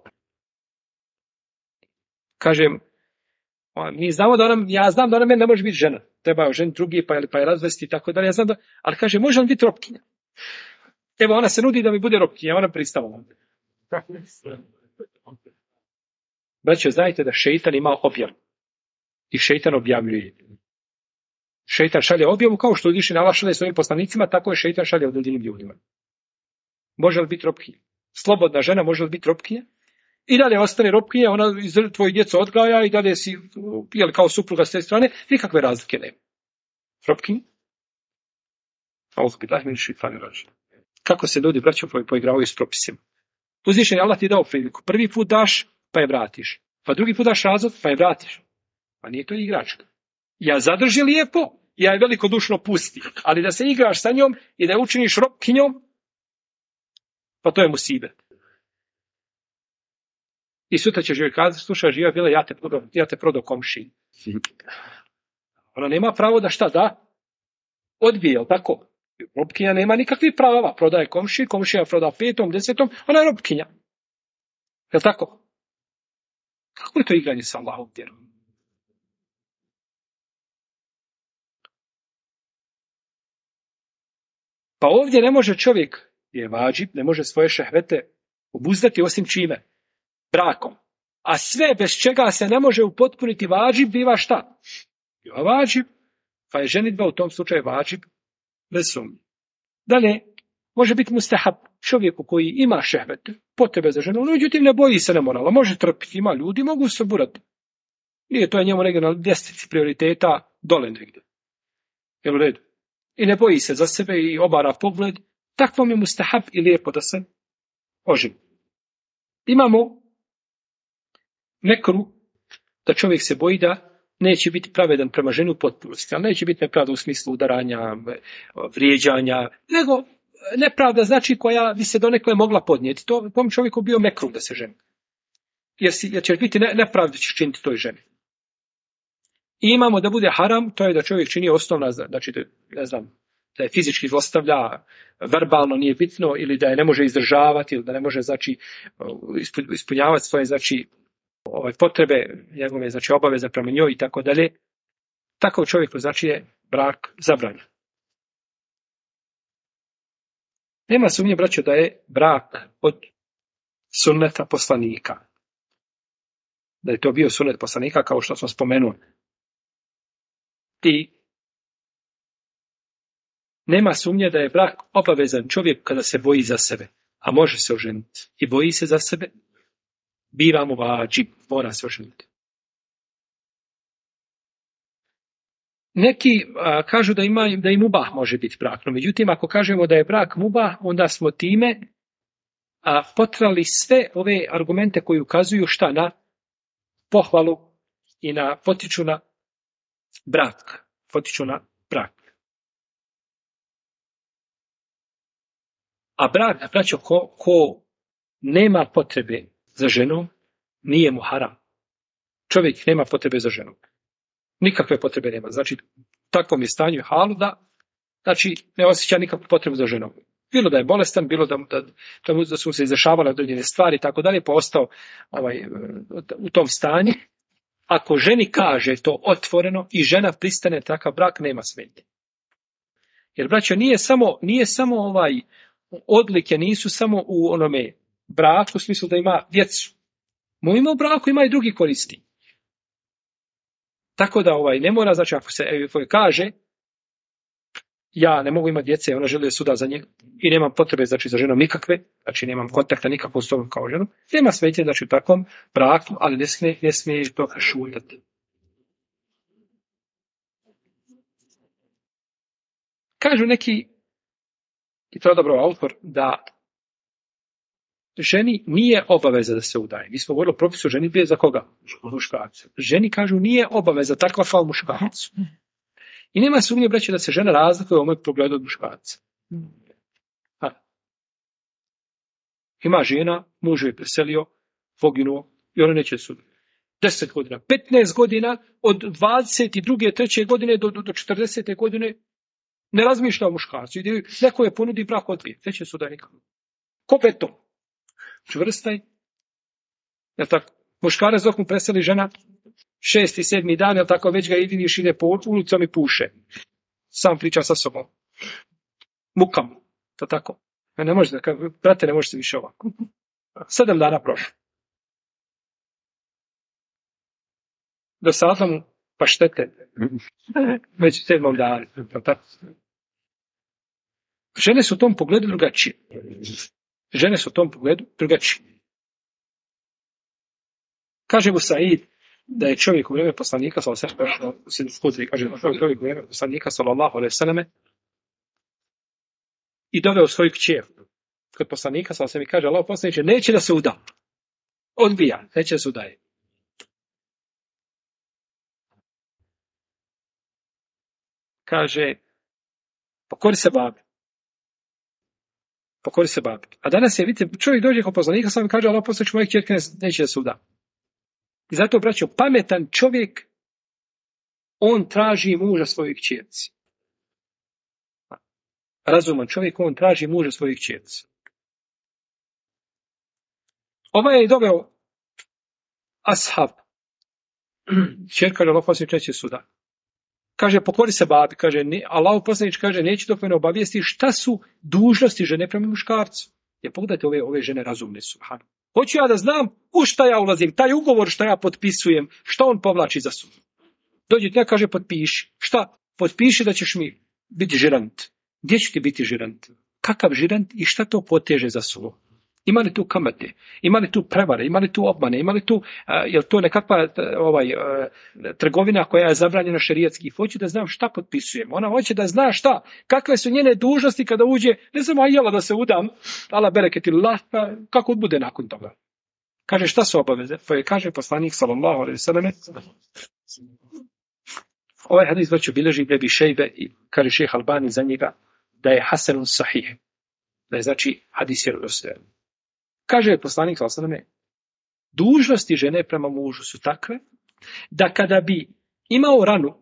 Kažem, mi znamo ja znam da ona meni ne može biti žena. Treba je ženiti drugi, pa je razvesti i tako dalje. Ja znam ali kaže, može on biti robkinja? Evo, ona se nudi da mi bude robkinja, ona pristala. Braćo, znajte da šeitan ima objavu. I šeitan objavljuje. Šeitan šalje objavu kao što uzvišeni Allah šalje svojim poslanicima, tako je šeitan šalje drugim ljudima. Može li biti robkinja? Slobodna žena može li biti robkinja? I dalje ostane robkinja, ona tvoje djeco odgaja i dalje si kao supruga s te strane, nikakve razlike nema. Robkinja? Kako se ljudi, braćo, poigravaju s propisima? Uzvišeni Allah ti dao priliku. Prvi put daš, pa je vratiš. Pa drugi put daš razvod, pa je vratiš. Pa nije to igračka. Ja zadrži lijepo, ja je velikodušno pusti. Ali da se igraš sa njom i da je učiniš robkinjom, pa to je musibet. I sutra će živjeti kazati, slušaj, živa bila, ja te prodao komšiji. Ona nema pravo da šta da? Odbije, jel tako? Robkinja nema nikakvih prava. Prodaje komšiji, komšija proda 5., 10., ona je robkinja. Jel tako? Kako je to igranje sa Allahom vjerom? Pa ovdje ne može čovjek, je vađib, ne može svoje šehvete obuzdati osim čime? Brakom. A sve bez čega se ne može upotpuniti vađib biva šta? Biva vađib, pa je ženidba u tom slučaju vađib bez sumnje. Dalje, može biti mustahab čovjeku koji ima šehvete, potrebe za ženu, međutim ne boji se nemorala, može trpiti, ima ljudi, mogu se burati. Nije to je njemu negdje na ljestvici prioriteta dole negdje. Jel u redu? I ne boji se za sebe i obara pogled, takvom je mustahab i lijepo da se oženi. Imamo nekru da čovjek se boji da neće biti pravedan prema ženi u potpunosti, ali neće biti nepravda u smislu udaranja, vrijeđanja, nego nepravda znači koja bi se donekle mogla podnijeti. To tom čovjeku bio mekruh da se ženi. Jer će biti nepravda će činiti toj ženi. I imamo da bude haram, to je da čovjek čini osnovna, znači da je fizički zlostavlja, verbalno nije bitno, ili da je ne može izdržavati, ili da ne može ispunjavati svoje potrebe, njegove obaveze prema njoj i tako dalje. Takav čovjeku je brak zabranjen. Nema sumnje, braćo, da je brak od sunneta poslanika. Da je to bio sunnet poslanika, kao što smo spomenuli. I nema sumnje da je brak obavezan čovjek kada se boji za sebe, a može se oženiti i boji se za sebe, biva mu vađib, mora se oženiti. Neki kažu da i mubah može biti brak. No, međutim, ako kažemo da je brak mubah, onda smo time potrali sve ove argumente koji ukazuju šta na pohvalu i na potiču na brak. Potiču na brak. A brak, braćo, ko nema potrebe za ženom, nije mu haram. Čovjek nema potrebe za ženom. Nikakve potrebe nema. Znači, u takvom je stanju halu da ne osjeća nikakvu potrebu za ženom. Bilo da je bolestan, bilo da su se izrašavale određene stvari i tako dalje, pa ostao u tom stanju. Ako ženi kaže to otvoreno i žena pristane, takav brak nema smetnje. Jer, braćo, nije samo odlike, nisu samo u onome braku, u smislu da ima djecu. Ima u braku, ima i drugi koristi. Tako da ne mora, znači ako se kaže ja ne mogu imati djece, ona želi suda za njega i nemam potrebe znači za ženom nikakve, znači nemam kontakta nikakvog s tobom kao ženom, nema smetnje znači u takvom braku, ali ne smije to šuljati. Kažu neki, i to je dobro autor, da ženi nije obaveza da se udaje. Mi smo govorili o propisu ženi bio za koga? Muškarca. Ženi kažu nije obaveza takva kao muškarcu. I nema sumnje, braće, da se žena razlikuje u ovom pogledu od muškarca. Ima žena, muž je preselio, poginuo i ona neće suditi. 10 godina, 15 godina, od 22. 3. godine do 40. godine ne razmišlja o muškarcu. Neko je ponudi brak odbije. Neće suditi nikako. Ko beton? Čvrsta je. Jel tako? Muškarac dok mu preseli žena 6. i 7. dan, jel tako, već ga vidiš ide po ulicom i puše. Sam priča sa sobom. Muka mu. To tako. Ne može, brate, ne može se više ovako. 7 dana prošlo. Do sada mu paštete. Već u 7. danu. Žene su u tom pogledu drugačije. Kaže mu Said da je čovjek u vrijeme poslanika sallallahu alejhi ve selleme i doveo svoju kćer kod poslanika sallallahu alejhi ve selleme i kaže Allahov poslaniče neće da se uda. Odbija, neće da se udaje. Kaže pokori se babi. A danas je, vidite, čovjek dođe kod poslanika sallallahu alejhi ve selleme i kaže Allahov poslaniče moja kćerka neće da se uda. I zato, braćo, pametan čovjek, on traži muža svojoj kćerci. Razuman čovjek, on traži muža svojih kćerci. Ovaj je doveo ashab. Kćerka je Allahov poslanič neće suda. Kaže, pokori se babi. Kaže, Allahov poslanič kaže, neće dok me ne obavijesti šta su dužnosti žene prema muškarcu. Jer pogledajte, ove žene razumne su. Hoću ja da znam u šta ja ulazim, taj ugovor šta ja potpisujem, šta on povlači za sobom. Dođe ti ja kaže potpiši. Šta? Potpiši da ćeš mi biti žirant. Gdje će ti biti žirant? Kakav žirant i šta to poteže za sobom? Ima li tu kamate? Ima li tu prevare? Ima li tu obmane? Ima li tu, je li to nekakva trgovina koja je zabranjena šerijatski? Hoće da znam šta potpisujem. Ona hoće da zna šta, kakve su njene dužnosti kada uđe, ne znam, a jela da se udam, ala bereketillah, kako bude nakon toga. Kaže, šta su obaveze? Pa je kaže poslanik sallallahu alejhi ve selleme. Ovaj hadis već obilježi Ibn Šejbe i kaže šejh Albani za njega da je hasanun sahih. Da je znači hadis vjerodostojan. Kaže poslanik sallallahu alejhi ve selleme, dužnosti žene prema mužu su takve da kada bi imao ranu,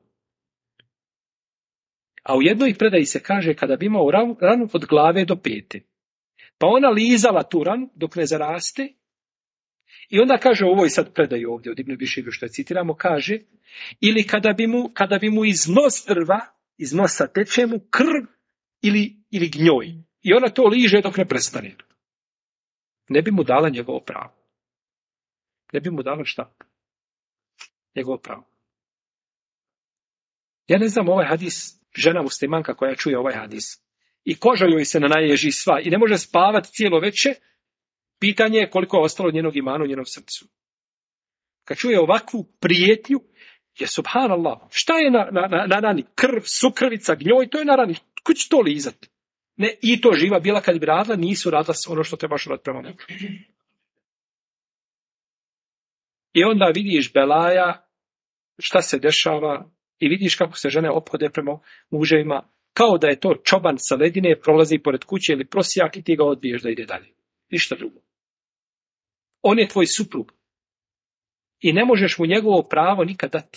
a u jednoj predaji se kaže kada bi imao ranu od glave do pete, pa ona lizala tu ranu dok ne zaraste, i onda kaže u ovoj sad predaju ovdje od Ibn Biširu što je citiramo, kaže, ili kada bi mu iz nosa teče mu krv ili gnjoj, i ona to liže dok ne prestane. Ne bi mu dala njegovo pravo. Ne bi mu dala šta? Njegovo pravo. Ja ne znam ovaj hadis, žena muslimanka koja čuje ovaj hadis i koža joj se naježi sva i ne može spavati cijelo veče, pitanje je koliko je ostalo njenog imana u njenom srcu. Kad čuje ovakvu prijetnju, Je subhanallah. Šta je na rani? Krv, sukrvica, gnjoj, to je na rani. Ko će to lizati? Ne, i to živa bila kad bi radila, nisu radila ono što trebaš raditi prema njemu. I onda vidiš belaja, šta se dešava i vidiš kako se žene ophode prema muževima, kao da je to čoban sa ledine, prolazi pored kuće ili prosjak i ti ga odbiješ da ide dalje. Ništa drugo. On je tvoj suprug. I ne možeš mu njegovo pravo nikad dati.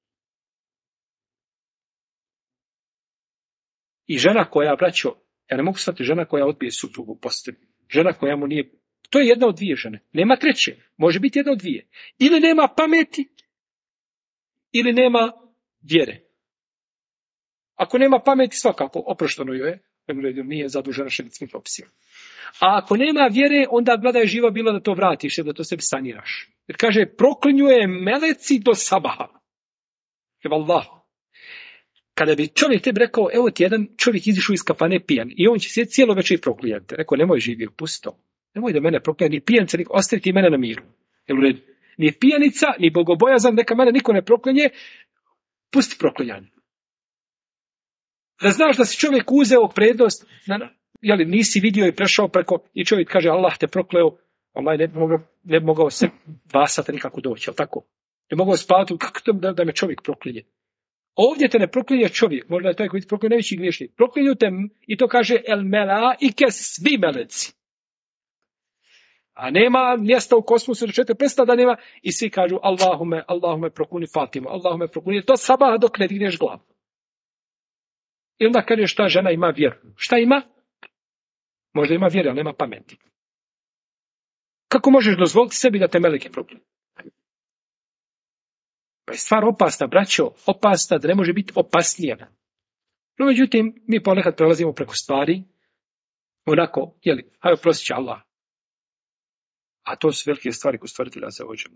I žena koja, braćo, ja ne mogu shvatiti žena koja odbije suprugu postebi. Žena koja mu nije... To je jedna od dvije žene. Nema treće. Može biti jedna od dvije. Ili nema pameti, ili nema vjere. Ako nema pameti, svakako oprošteno joj je. Nije zadužena šerijskim propisima. A ako nema vjere, onda gleda je živa bila da to vratiš, da to sebi saniraš. Jer kaže, proklinjuje meleci do sabaha. Allah. Kada bi čovjek tebi rekao, evo ti jedan čovjek izišao iz kafane pijan i on će se cijelo večer proklijati. Rekao, nemoj živio, pusti to. Nemoj da mene proklijati, ni pijanca, ostavi ti mene na miru. Ni pijanica, ni bogobojazan, neka mene niko ne proklinje, pusti proklinjanje. Da znaš da si čovjek uzeo prednost, nisi vidio i prešao preko, i čovjek kaže, Allah te prokleo, Allah ne bi mogao se 2 sata nikako doći, ali tako? Ne mogao spavati, kako to da me čovjek proklinje? Ovdje te ne proklinje čovjek, možda je taj koji ti proklinje najveći griješnik. Proklinju te, i to kaže el melaike, svi meleci. A nema mjesta u kosmosu do 4 prsta da nema, i svi kažu Allahume prokuni Fatimu, Allahume prokuni, to sabah dok ne digneš glavu. I onda kaže šta žena ima vjeru. Šta ima? Možda ima vjeru, ali nema pameti. Kako možeš dozvoliti sebi da te meleke proklinju? Pa je stvar opasna, braćo, opasna, da ne može biti opasnija. No, međutim, mi ponekad prelazimo preko stvari, onako, hajde prosit će Allah. A to su velike stvari koje stvoritelja se ođemo.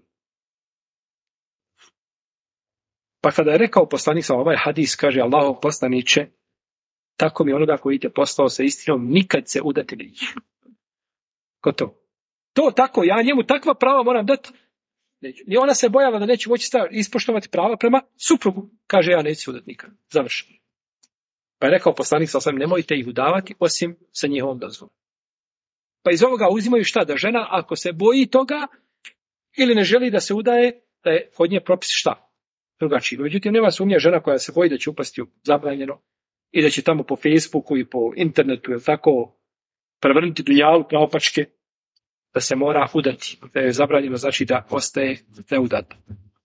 Pa kada je rekao poslanik sa ovaj hadis, kaže Allahov poslaniče, tako mi onoga koji te poslao sa istinom, nikad se udati neće. Gotovo. To tako, ja njemu takva prava moram dati. I ona se bojala da neće moći ispoštovati prava prema suprugu. Kaže, ja neću udati nikad. Završeno. Pa je rekao poslanik sa osam, nemojte ih udavati osim sa njihovom dozvolom. Pa iz ovoga uzimaju šta? Da žena, ako se boji toga ili ne želi da se udaje, da je kod nje propis šta? Drugačiji. Međutim, nema sumnje žena koja se boji da će upasti u zabranjeno i da će tamo po Facebooku i po internetu, tako, prevrnuti dunjalu naopačke, da se mora udati. Da je zabranjeno, znači da ostaje neudata.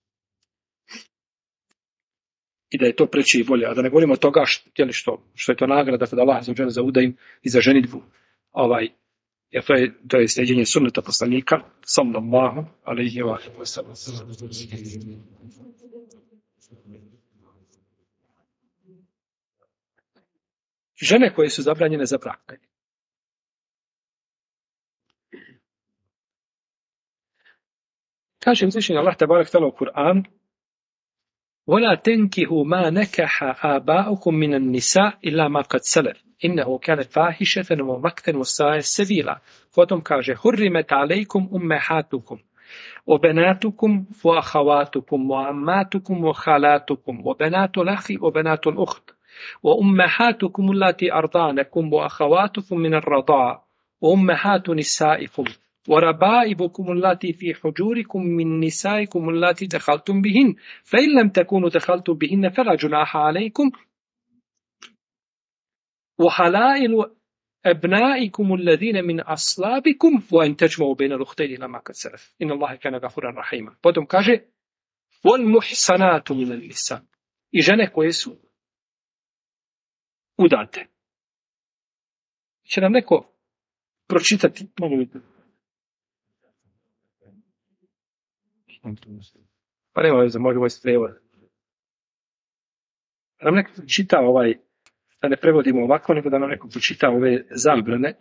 I da je to preče i bolje. A da ne govorimo od toga što je to nagrada kod Allah za udaju i za ženidbu. Jer to je sljeđenje sunneta poslanika, sallallahu alejhi ve sellem. Žene koje su zabranjene za brak. Kaže uzvišeni Allah tebarek tala u Kur'an: وَلَا تَنْكِهُ مَا نَكَحَ آبَاؤُكُمْ مِنَ النِّسَاءِ إِلَّا مَا قَدْ سَلَفَ إِنَّهُ كَانَ فَاحِشَةً وَمَقْتًا وَسَاءَ سَبِيلًا. Potom kaže: حُرِّمَتْ عَلَيْكُمْ أُمَّهَاتُكُمْ وبناتكم وأخواتكم وعماتكم وخالاتكم وبنات الأخ وبنات الأخت وأمهاتكم اللاتي أرضعنكم وأخواتكم من الرضاعة وأمهات نسائكم وربائبكم اللاتي في حجوركم من نسائكم اللاتي دخلتم بهن فإن لم تكونوا دخلتم بهن فلا جناح عليكم وحلائل أبنائكم الذين من أصلابكم وأن تجمعوا بين الأختين لما قد سلف إن الله كان غفورا رحيما. Potom kaže: والمحصنات من النساء, i žene koje su udate. Će nam neko pročitati? Pa nema veze, može ovaj prevod. Nam neko čita da ne prevodimo ovako, nego da nam neko pročita ove zabrane.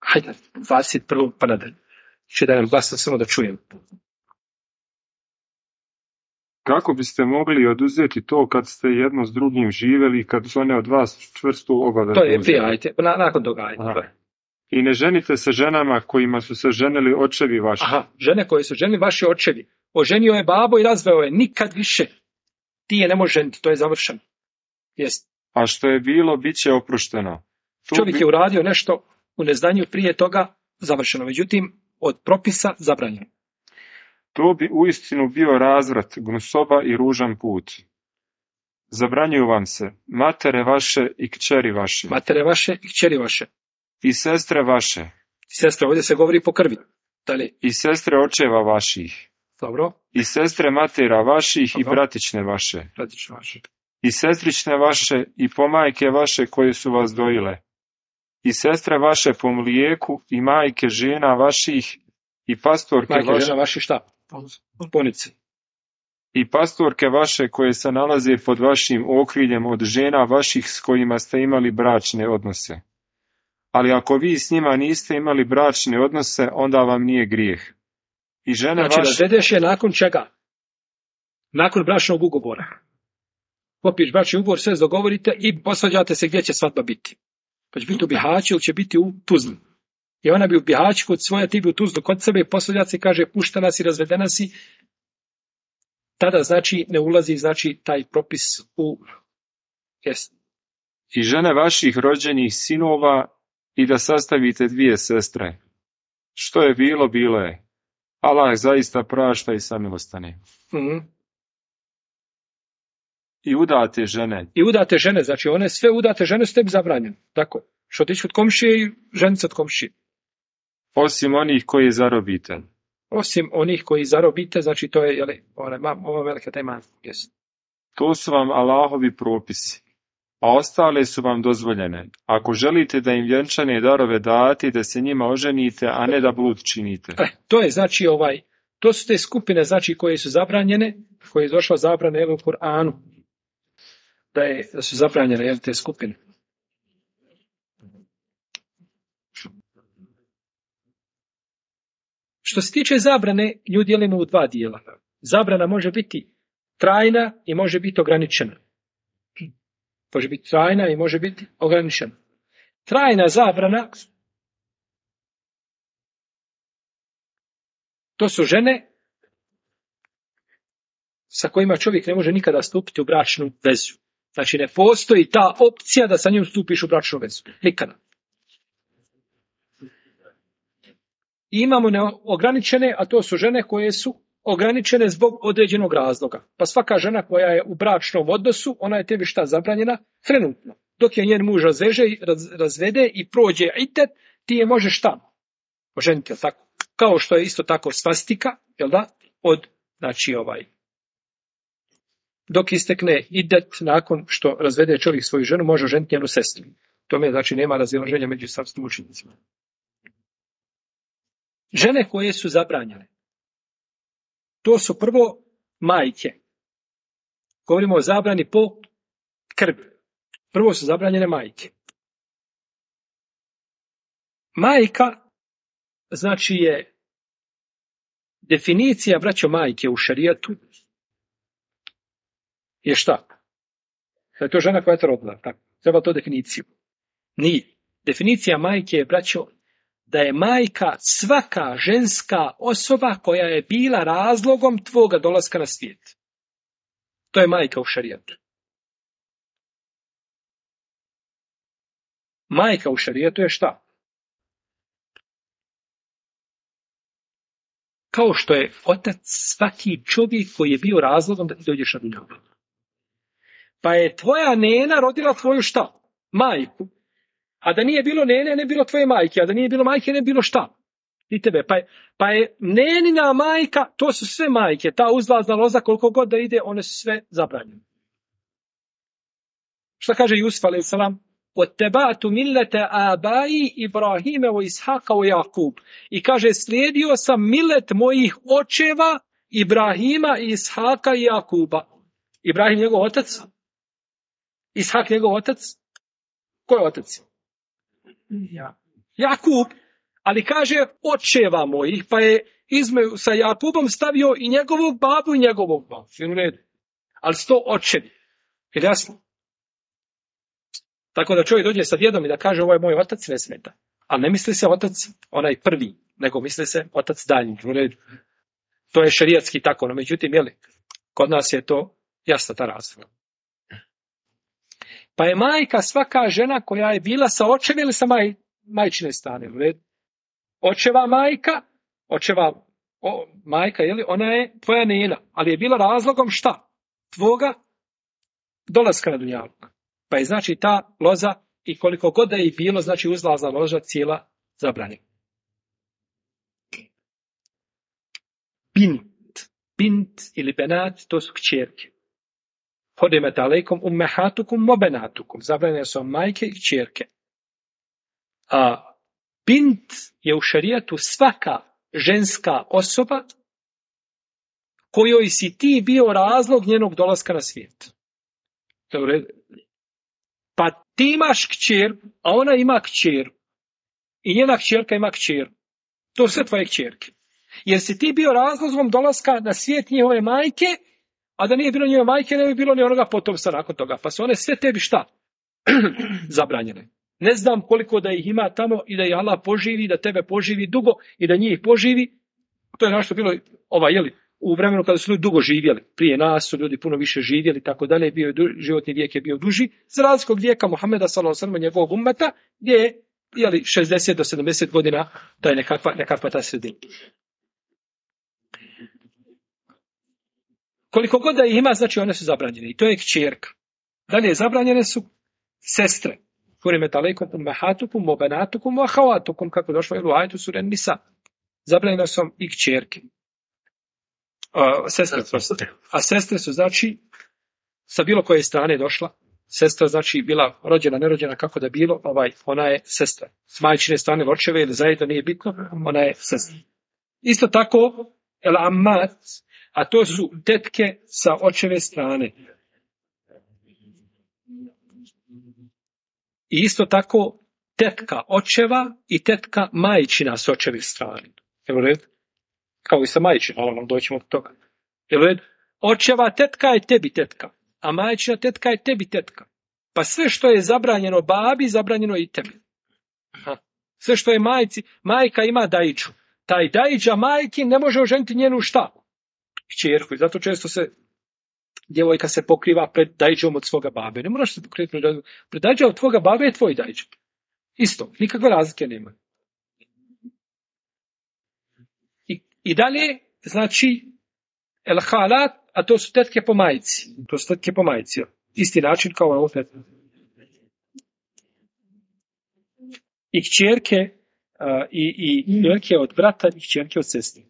Hajde, 21. pa nadalje. Če da nam glasno samo da čujem.
Kako biste mogli oduzeti to kad ste jedno s drugim živjeli i kad su one od vas čvrstu obavezu?
To je prije, ajte, nakon toga, ajte.
I ne ženite se ženama kojima su se ženili očevi vaši.
Aha, žene koje su ženili vaši očevi. Oženio je babo i razveo je, nikad više. Ti je ne može ženiti, to je završeno. Jest.
A što je bilo, bit će oprošteno.
Čovjek je uradio nešto u neznanju prije toga, završeno. Međutim, od propisa zabranjeno.
To bi uistinu bio razvrat, gnusoba i ružan put. Zabranjuju vam se matere vaše i kćeri vaše.
Matere vaše i kćeri vaše.
I sestre vaše.
I sestre, ovdje se govori po krvi. Dalje.
I sestre očeva vaših.
Dobro.
I sestre matera vaših. Dobro. I bratične vaše.
Bratične vaše.
I sestrične vaše i pomajke vaše koje su vas dojile. I sestre vaše po mlijeku i majke žena vaših i pastorke
majke
vaše.
Žena vaše šta? Ponice.
I pastorke vaše koje se nalaze pod vašim okriljem od žena vaših s kojima ste imali bračne odnose. Ali ako vi s njima niste imali bračne odnose, onda vam nije grijeh. I žene
znači,
vaše...
razvedeš je nakon čega? Nakon bračnog ugovora. Popiješ bračni ugovor, sve dogovorite i posvađate se gdje će svadba biti. Pa će biti u Bihaću ili će biti u Tuzli. I ona bi u Bihaću kod svoja, ti bi u Tuzlu kod sebe i posvađate se, kaže puštena si, razvedena si. Tada znači ne ulazi znači taj propis u... Yes.
I žene vaših rođenih sinova i da sastavite 2 sestre. Što je bilo, bilo je. Allah zaista prašta i samilostane. I udate žene.
I udate žene, znači one sve udate žene su tebi zabranjene. Tako, što tići od komšije i ženice od komšije.
Osim onih koji zarobite.
Osim onih koji zarobite, znači to je, jeli, ova velika tema. Yes.
To su vam Allahovi propisi, a ostale su vam dozvoljene. Ako želite da im vjenčane darove date, da se njima oženite, a ne da blud činite.
To je znači to su te skupine znači koje su zabranjene, koje je došla zabrana u Kur'anu. Da su zabranjene te skupine. Što se tiče zabrane, ljudi dijelimo u 2 dijela. Zabrana može biti trajna i može biti ograničena. Može biti trajna i može biti ograničena. Trajna zabrana, to su žene sa kojima čovjek ne može nikada stupiti u bračnu vezu. Znači ne postoji ta opcija da sa njim stupiš u bračnu vezu. Nikada. I imamo neograničene, a to su žene koje su ograničene zbog određenog razloga. Pa svaka žena koja je u bračnom odnosu, ona je tebi šta zabranjena? Trenutno. Dok je njen muž razvede i prođe itet, ti je možeš šta? Oženiti, tako? Kao što je isto tako svastika, jel da? Znači dok istekne idet, nakon što razvede čovjek svoju ženu, može oženiti njenu sestru. Tome znači nema razilaženja među islamskim učenicima. Žene koje su zabranjene, to su prvo majke. Govorimo o zabrani po krvi. Prvo su zabranjene majke. Majka, znači je definicija, braćo, majke u šerijatu, je šta? Da je to žena koja je rodila, tako. Treba to definiciju. Nije. Definicija majke je, braćo, da je majka svaka ženska osoba koja je bila razlogom tvoga dolaska na svijet. To je majka u šerijatu. Majka u šerijatu je šta? Kao što je otac svaki čovjek koji je bio razlogom da ti dođeš na dunjalu. Pa je tvoja nena rodila tvoju šta? Majku. A da nije bilo nene, ne bilo tvoje majke. A da nije bilo majke, ne bilo šta? I tebe. Pa je nenina majka, to su sve majke. Ta uzlazna loza, koliko god da ide, one su sve zabranjene. Šta kaže Jusuf a.s. Otebatu millete abaji Ibrahime o Ishaka o Jakub. I kaže, slijedio sam millet mojih očeva Ibrahima i Ishaka i Jakuba. Ibrahim njegov otac? Ishak njegov otac? Ko je otac? Jakub. Ali kaže očeva mojih, pa je sa Jakubom stavio i njegovog babu i njegovog babu. Ali su to očevi. Jer jasno? Tako da čovjek dođe sa djedom i da kaže ovo je moj otac, ne smeta. Ali ne misli se otac onaj prvi, nego misli se otac daljnji. To je šerijatski tako, no međutim, kod nas je to jasna ta razlika. Pa je majka svaka žena koja je bila sa očevom ili sa majčine strane. Očeva majka, majka, ona je tvoja nena, ali je bila razlogom šta? Tvoga dolaska na dunjaluk. Pa je znači ta loza i koliko god da je bilo, znači uzlazna loža cijela zabranjena. Bint ili benat, to su kćerke. Hodimet alejkom ummehatukum mobenatukum. Zabranjene su majke i kćerke. A bint je u šerijatu svaka ženska osoba kojoj si ti bio razlog njenog dolaska na svijet. Pa ti imaš kćer, a ona ima kćer. I njena kćerka ima kćer. To su sve tvoje kćerke. Jer si ti bio razlogom dolaska na svijet njihove majke, a da nije bilo njihove majke, ne bi bilo ni onoga potomstva nakon toga. Pa su one sve tebi šta? Zabranjene. Ne znam koliko da ih ima tamo i da ih Allah poživi, da tebe poživi dugo i da njih poživi. To je nešto bilo u vremenu kada su ljudi dugo živjeli. Prije nas su ljudi puno više živjeli, tako dalje. Životni vijek je bio duži. Za razliku od vijeka Muhameda s.a.v. njegovog ummeta, gdje je 60 do 70 godina, to je nekakva ta sredina. Koliko god da ih ima, znači one su zabranjene. I to je kćerka. Dalje zabranjene su sestre. Hurimet alejkum ummehatukum mobenatukum wa ahavatukum, kako došlo je u ajetu sure Nisa. Zabranjene su i kćerke. A sestre su znači sa bilo koje strane došla. Sestra znači bila rođena, nerođena, kako da bilo, ona je sestra. S majčine strane očeve ili zajedno nije bitno, ona je sestra. Isto tako el ammat, a to su tetke sa očeve strane. I isto tako tetka očeva i tetka majčina s očeve strane. Evo red? Kao i sa majčinom, doćemo do toga. Evo red? Očeva tetka je tebi tetka, a majčina tetka je tebi tetka. Pa sve što je zabranjeno babi, zabranjeno i tebi. Sve što je majka ima dajiću. Taj dajića majki ne može oženiti njenu šta? Kćerku. I zato često djevojka se pokriva pred dajićom od svoga babe. Ne moraš se pokriti pred dajićom od tvoga babe je tvoj dajić. Isto. Nikakve razlike nema. I dalje, znači, el halat, a to su tetke po majci. Isti način kao ovo tetke. I kćerke, i kćerke od brata, i kćerke od sestre.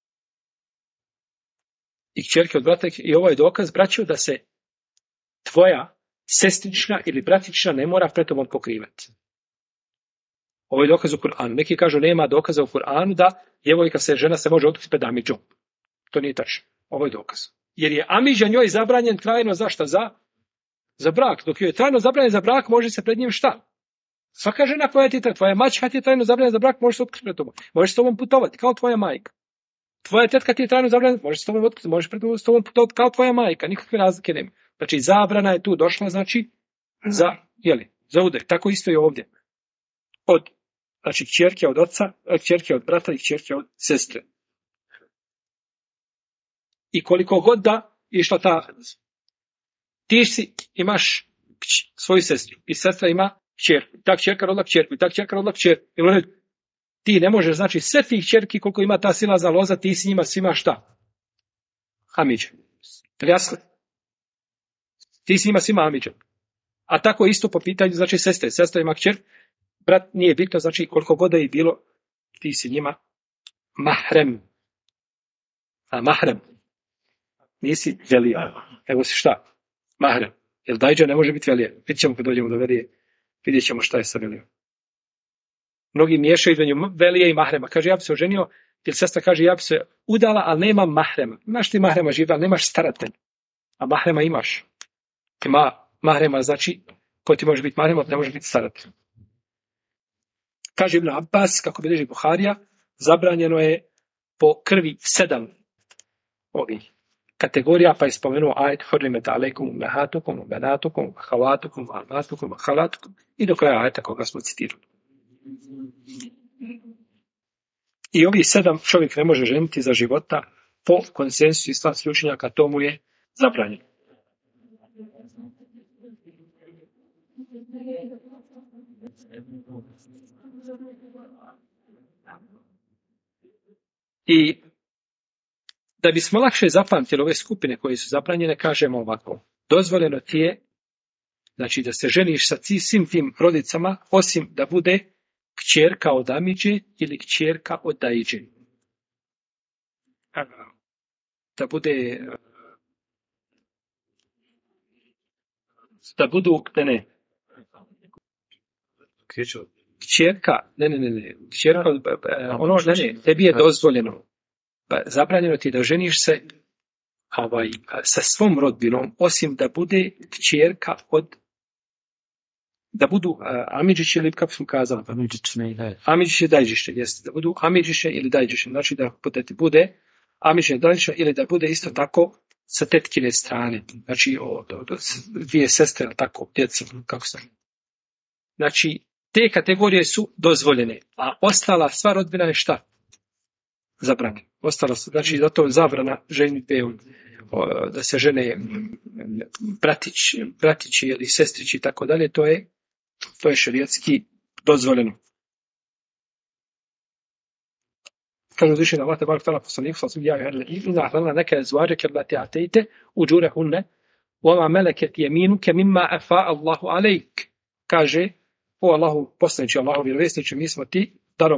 I kćerke od brata, i ovo je dokaz, braćo, da se tvoja sestrična ili bratična ne mora pred tobom pokrivati. Ovo je dokaz u Kur'anu. Neki kažu nema dokaza u Kur'anu da žena se može otkriti pred amidžom. To nije tačno. Ovo je dokaz. Jer je amidža njoj zabranjen trajno za šta? Za brak. Dok joj je trajno zabranjen za brak, može se pred njim šta? Svaka žena koja ti je tvoja maćeha ti je trajno zabranjena za brak, može se otkriti pred tobom. Možeš s tobom putovati kao tvoja majka. Tvoja tetka ti je trajno zabranjena, možeš s tobom otkriti, možeš s tobom putovati kao tvoja majka. Nikakve razlike nema. Znači zabrana je tu došla, znači za udar. Tako isto je ovdje. Znači kćerke od oca, kćerke od brata i kćerke od sestre. I koliko god da išla ti imaš svoju sestru i sestra ima kćerku. Ta kćerka rodila kćerku i ta kćerka rodila kćerku. Ti ne možeš, znači sve tih kćerki koliko ima ta silazna loza, ti si njima svima šta? Amidža. Jasno? Ti si njima svima amidža. A tako isto po pitanju, znači sestre. Sestra ima kćer, brat nije bitno, znači koliko god da je bilo, ti si njima mahrem. A mahrem. Nisi velija. Evo si šta? Mahrem. Jer dajđa ne može biti velija. Vidjet ćemo kad dođemo do velije. Vidjet ćemo šta je sa velijom. Mnogi miješaju između velije i mahrema. Kaže, ja bi se oženio, jer sestra kaže, ja bi se udala, ali nemam mahrema. Imaš ti mahrema živa, ali nemaš staratelj. A mahrema imaš. Mahrema znači, ko ti može biti mahrema, ne može biti staratelj. Kaže Ibn Abbas, kako bilježi Buharija, zabranjeno je po krvi 7 ovih kategorija, pa je spomenuo ajet hurrimet alejkum ummahatukum, banatukum, akhawatukum, amatukum, khalatukum i do kraja ajeta koga smo citirali. I ovih 7 čovjek ne može ženiti za života po konsensusu islamskih učenjaka, to mu je zabranjeno. I da bismo lakše zapamtili ove skupine koje su zabranjene, kažemo ovako. Dozvoljeno ti je, znači da se ženiš sa svim tim rodicama, osim da bude kćerka od amidže ili kćerka od dajidže. Da budu, kćerka, tebi je dozvoljeno. Zabranjeno ti da ženiš se sa svom rodbinom, osim da bude kćerka od, da budu amidžiće ili, kako smo kazali, amidžiće i dajđiše, jeste, da budu amidžiše ili dajđiše, znači da ti bude amidžiće i dajđiše ili da bude isto tako sa tetkine strane, znači dvije sestre, tako, djeca, kako se. Znači, te kategorije su dozvoljene, a ostala sva rodbina je šta? Zabranjena. Ostala su, znači, zato zabrana ženitbe, da se žene bratići ili sestrići i tako dalje, to je šerijatski dozvoljeno. Kaže uzvišeni Allah tebarek tala poslanik sallallahu alejhi ve sellem: "Inna ahlalna neka azwajaka allati atayta ujurahunna wa ma malakat yaminuka mimma afa Allahu alejk." Kaže: "O Allahu poslanici, Allahu vjerovjesniče, mi smo ti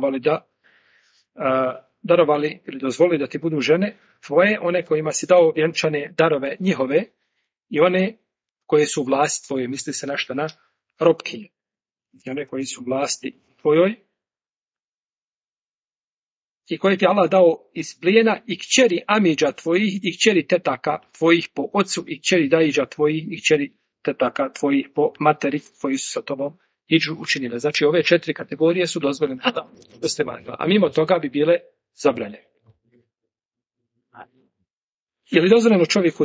darovali ili dozvolili da ti budu žene tvoje, one kojima si dao vjenčane darove njihove i one koje su u vlasti tvoje." Misli se nešto na robkinje. I one koji su u vlasti tvojoj i koje ti Allah dao iz plijena, i kćeri amidža tvojih i kćeri tetaka tvojih po ocu i kćeri dajidža tvojih i kćeri tetaka tvojih po materi koji su sa tobom hidžu učinile. Znači ove 4 kategorije su dozvoljene a mimo toga bi bile zabranjene. Je li dozvoljeno čovjeku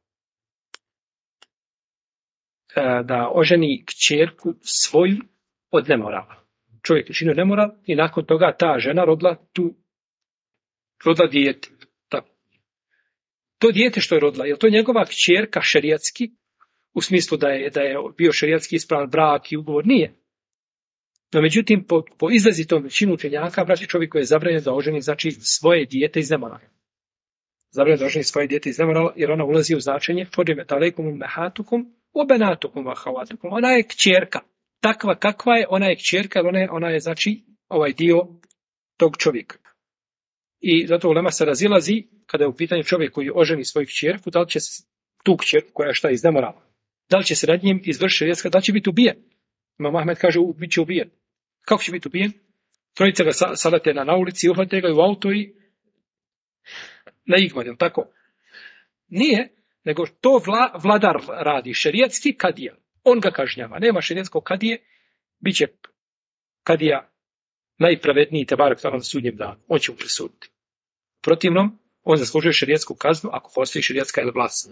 da oženi kćerku svoju od nemorala? Čovjek učinio nemoral i nakon toga ta žena rodila dijete. Tako. To dijete što je rodila, je to njegova kćerka šerijatski, u smislu da je bio šerijatski ispravan brak i ugovor? Nije. No međutim, po izrazitom većinu učenjaka, braći, čovjek koji je zabranjen da oženi, znači, svoje dijete iz nemorala. Zabranjen da oženi svoje dijete iz nemorala, jer ona ulazi u značenje hurrimet alejkum ummahatukum wa banatukum wa akhawatukum. Ona je kćerka. Takva kakva je, ona je kćerka, ona je, znači, ovaj dio tog čovjeka. I zato ulema se razilazi kada je u pitanju čovjek koji oženi svoju kćerku, da li će tu kćerku koja je šta iz nemorala, da li će se nad njim izvršiti šerijatska, da li će biti ubijen. Imam Ahmed kaže, bit će ubijen. Kako će biti ubijen? Trojice ga salate na ulici, uhvate ga u auto i na igman, tako? Nije, nego to vladar radi, šerijatski kadija. On ga kažnjava. Nema šerijatskog kadije, bit će kadija najpravedniji tebarek na sudnjem danu. On će mu presuditi. Protivnom, on zaslužuje šerijatsku kaznu ako postoji šerijatska ili vlast.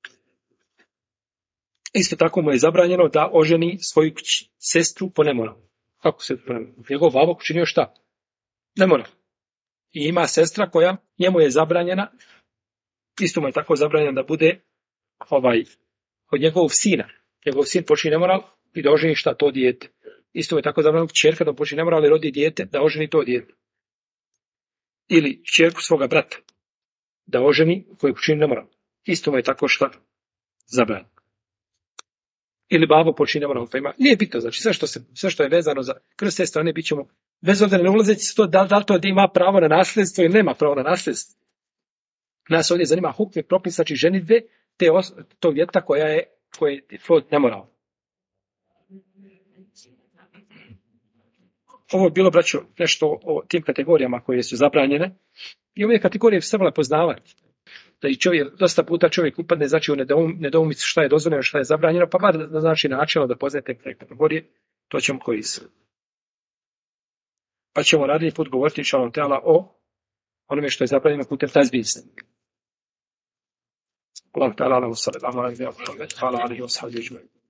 Isto tako mu je zabranjeno da oženi svoju sestru po nemoralu. Kako se po nemoralu? Njegov babo učinio šta? Nemoral. I ima sestra koja njemu je zabranjena, isto mu je tako zabranjeno da bude od njegovog sina. Njegov sin počini nemoral i da oženi šta? To dijete. Isto mu je tako zabranjeno kćerka da počini nemoral i rodi dijete, da oženi to dijete. Ili kćerku svoga brata da oženi koji počini nemoral. Isto mu je tako šta? Zabranjeno. Ili babo počini nemoral, pa ima. Nije bitno, znači sve što je vezano za krst te strane, bit ćemo, bez obzira ne ulazeći to, da li to ima pravo na nasljedstvo ili nema pravo na nasljedstvo. Nas ovdje zanima hukmi propis, znači ženidbe, tog djeteta koje je plod nemoral. Ovo je bilo, braćo, nešto o tim kategorijama koje su zabranjene. I ove kategorije se trebala poznavati. Da i dosta puta čovjek upadne, znači u nedoumicu šta je dozvoljeno, šta je zabranjeno, pa bar da znači načelo da poznate te kategorije, to ćemo koristiti. Pa ćemo naredni put govoriti inšallah ta'ala o onome što je zabranjeno putem tazbisa. Allah ta'ala, sallallahu alaihi wa sallam, hvala alihi wa sahbihi.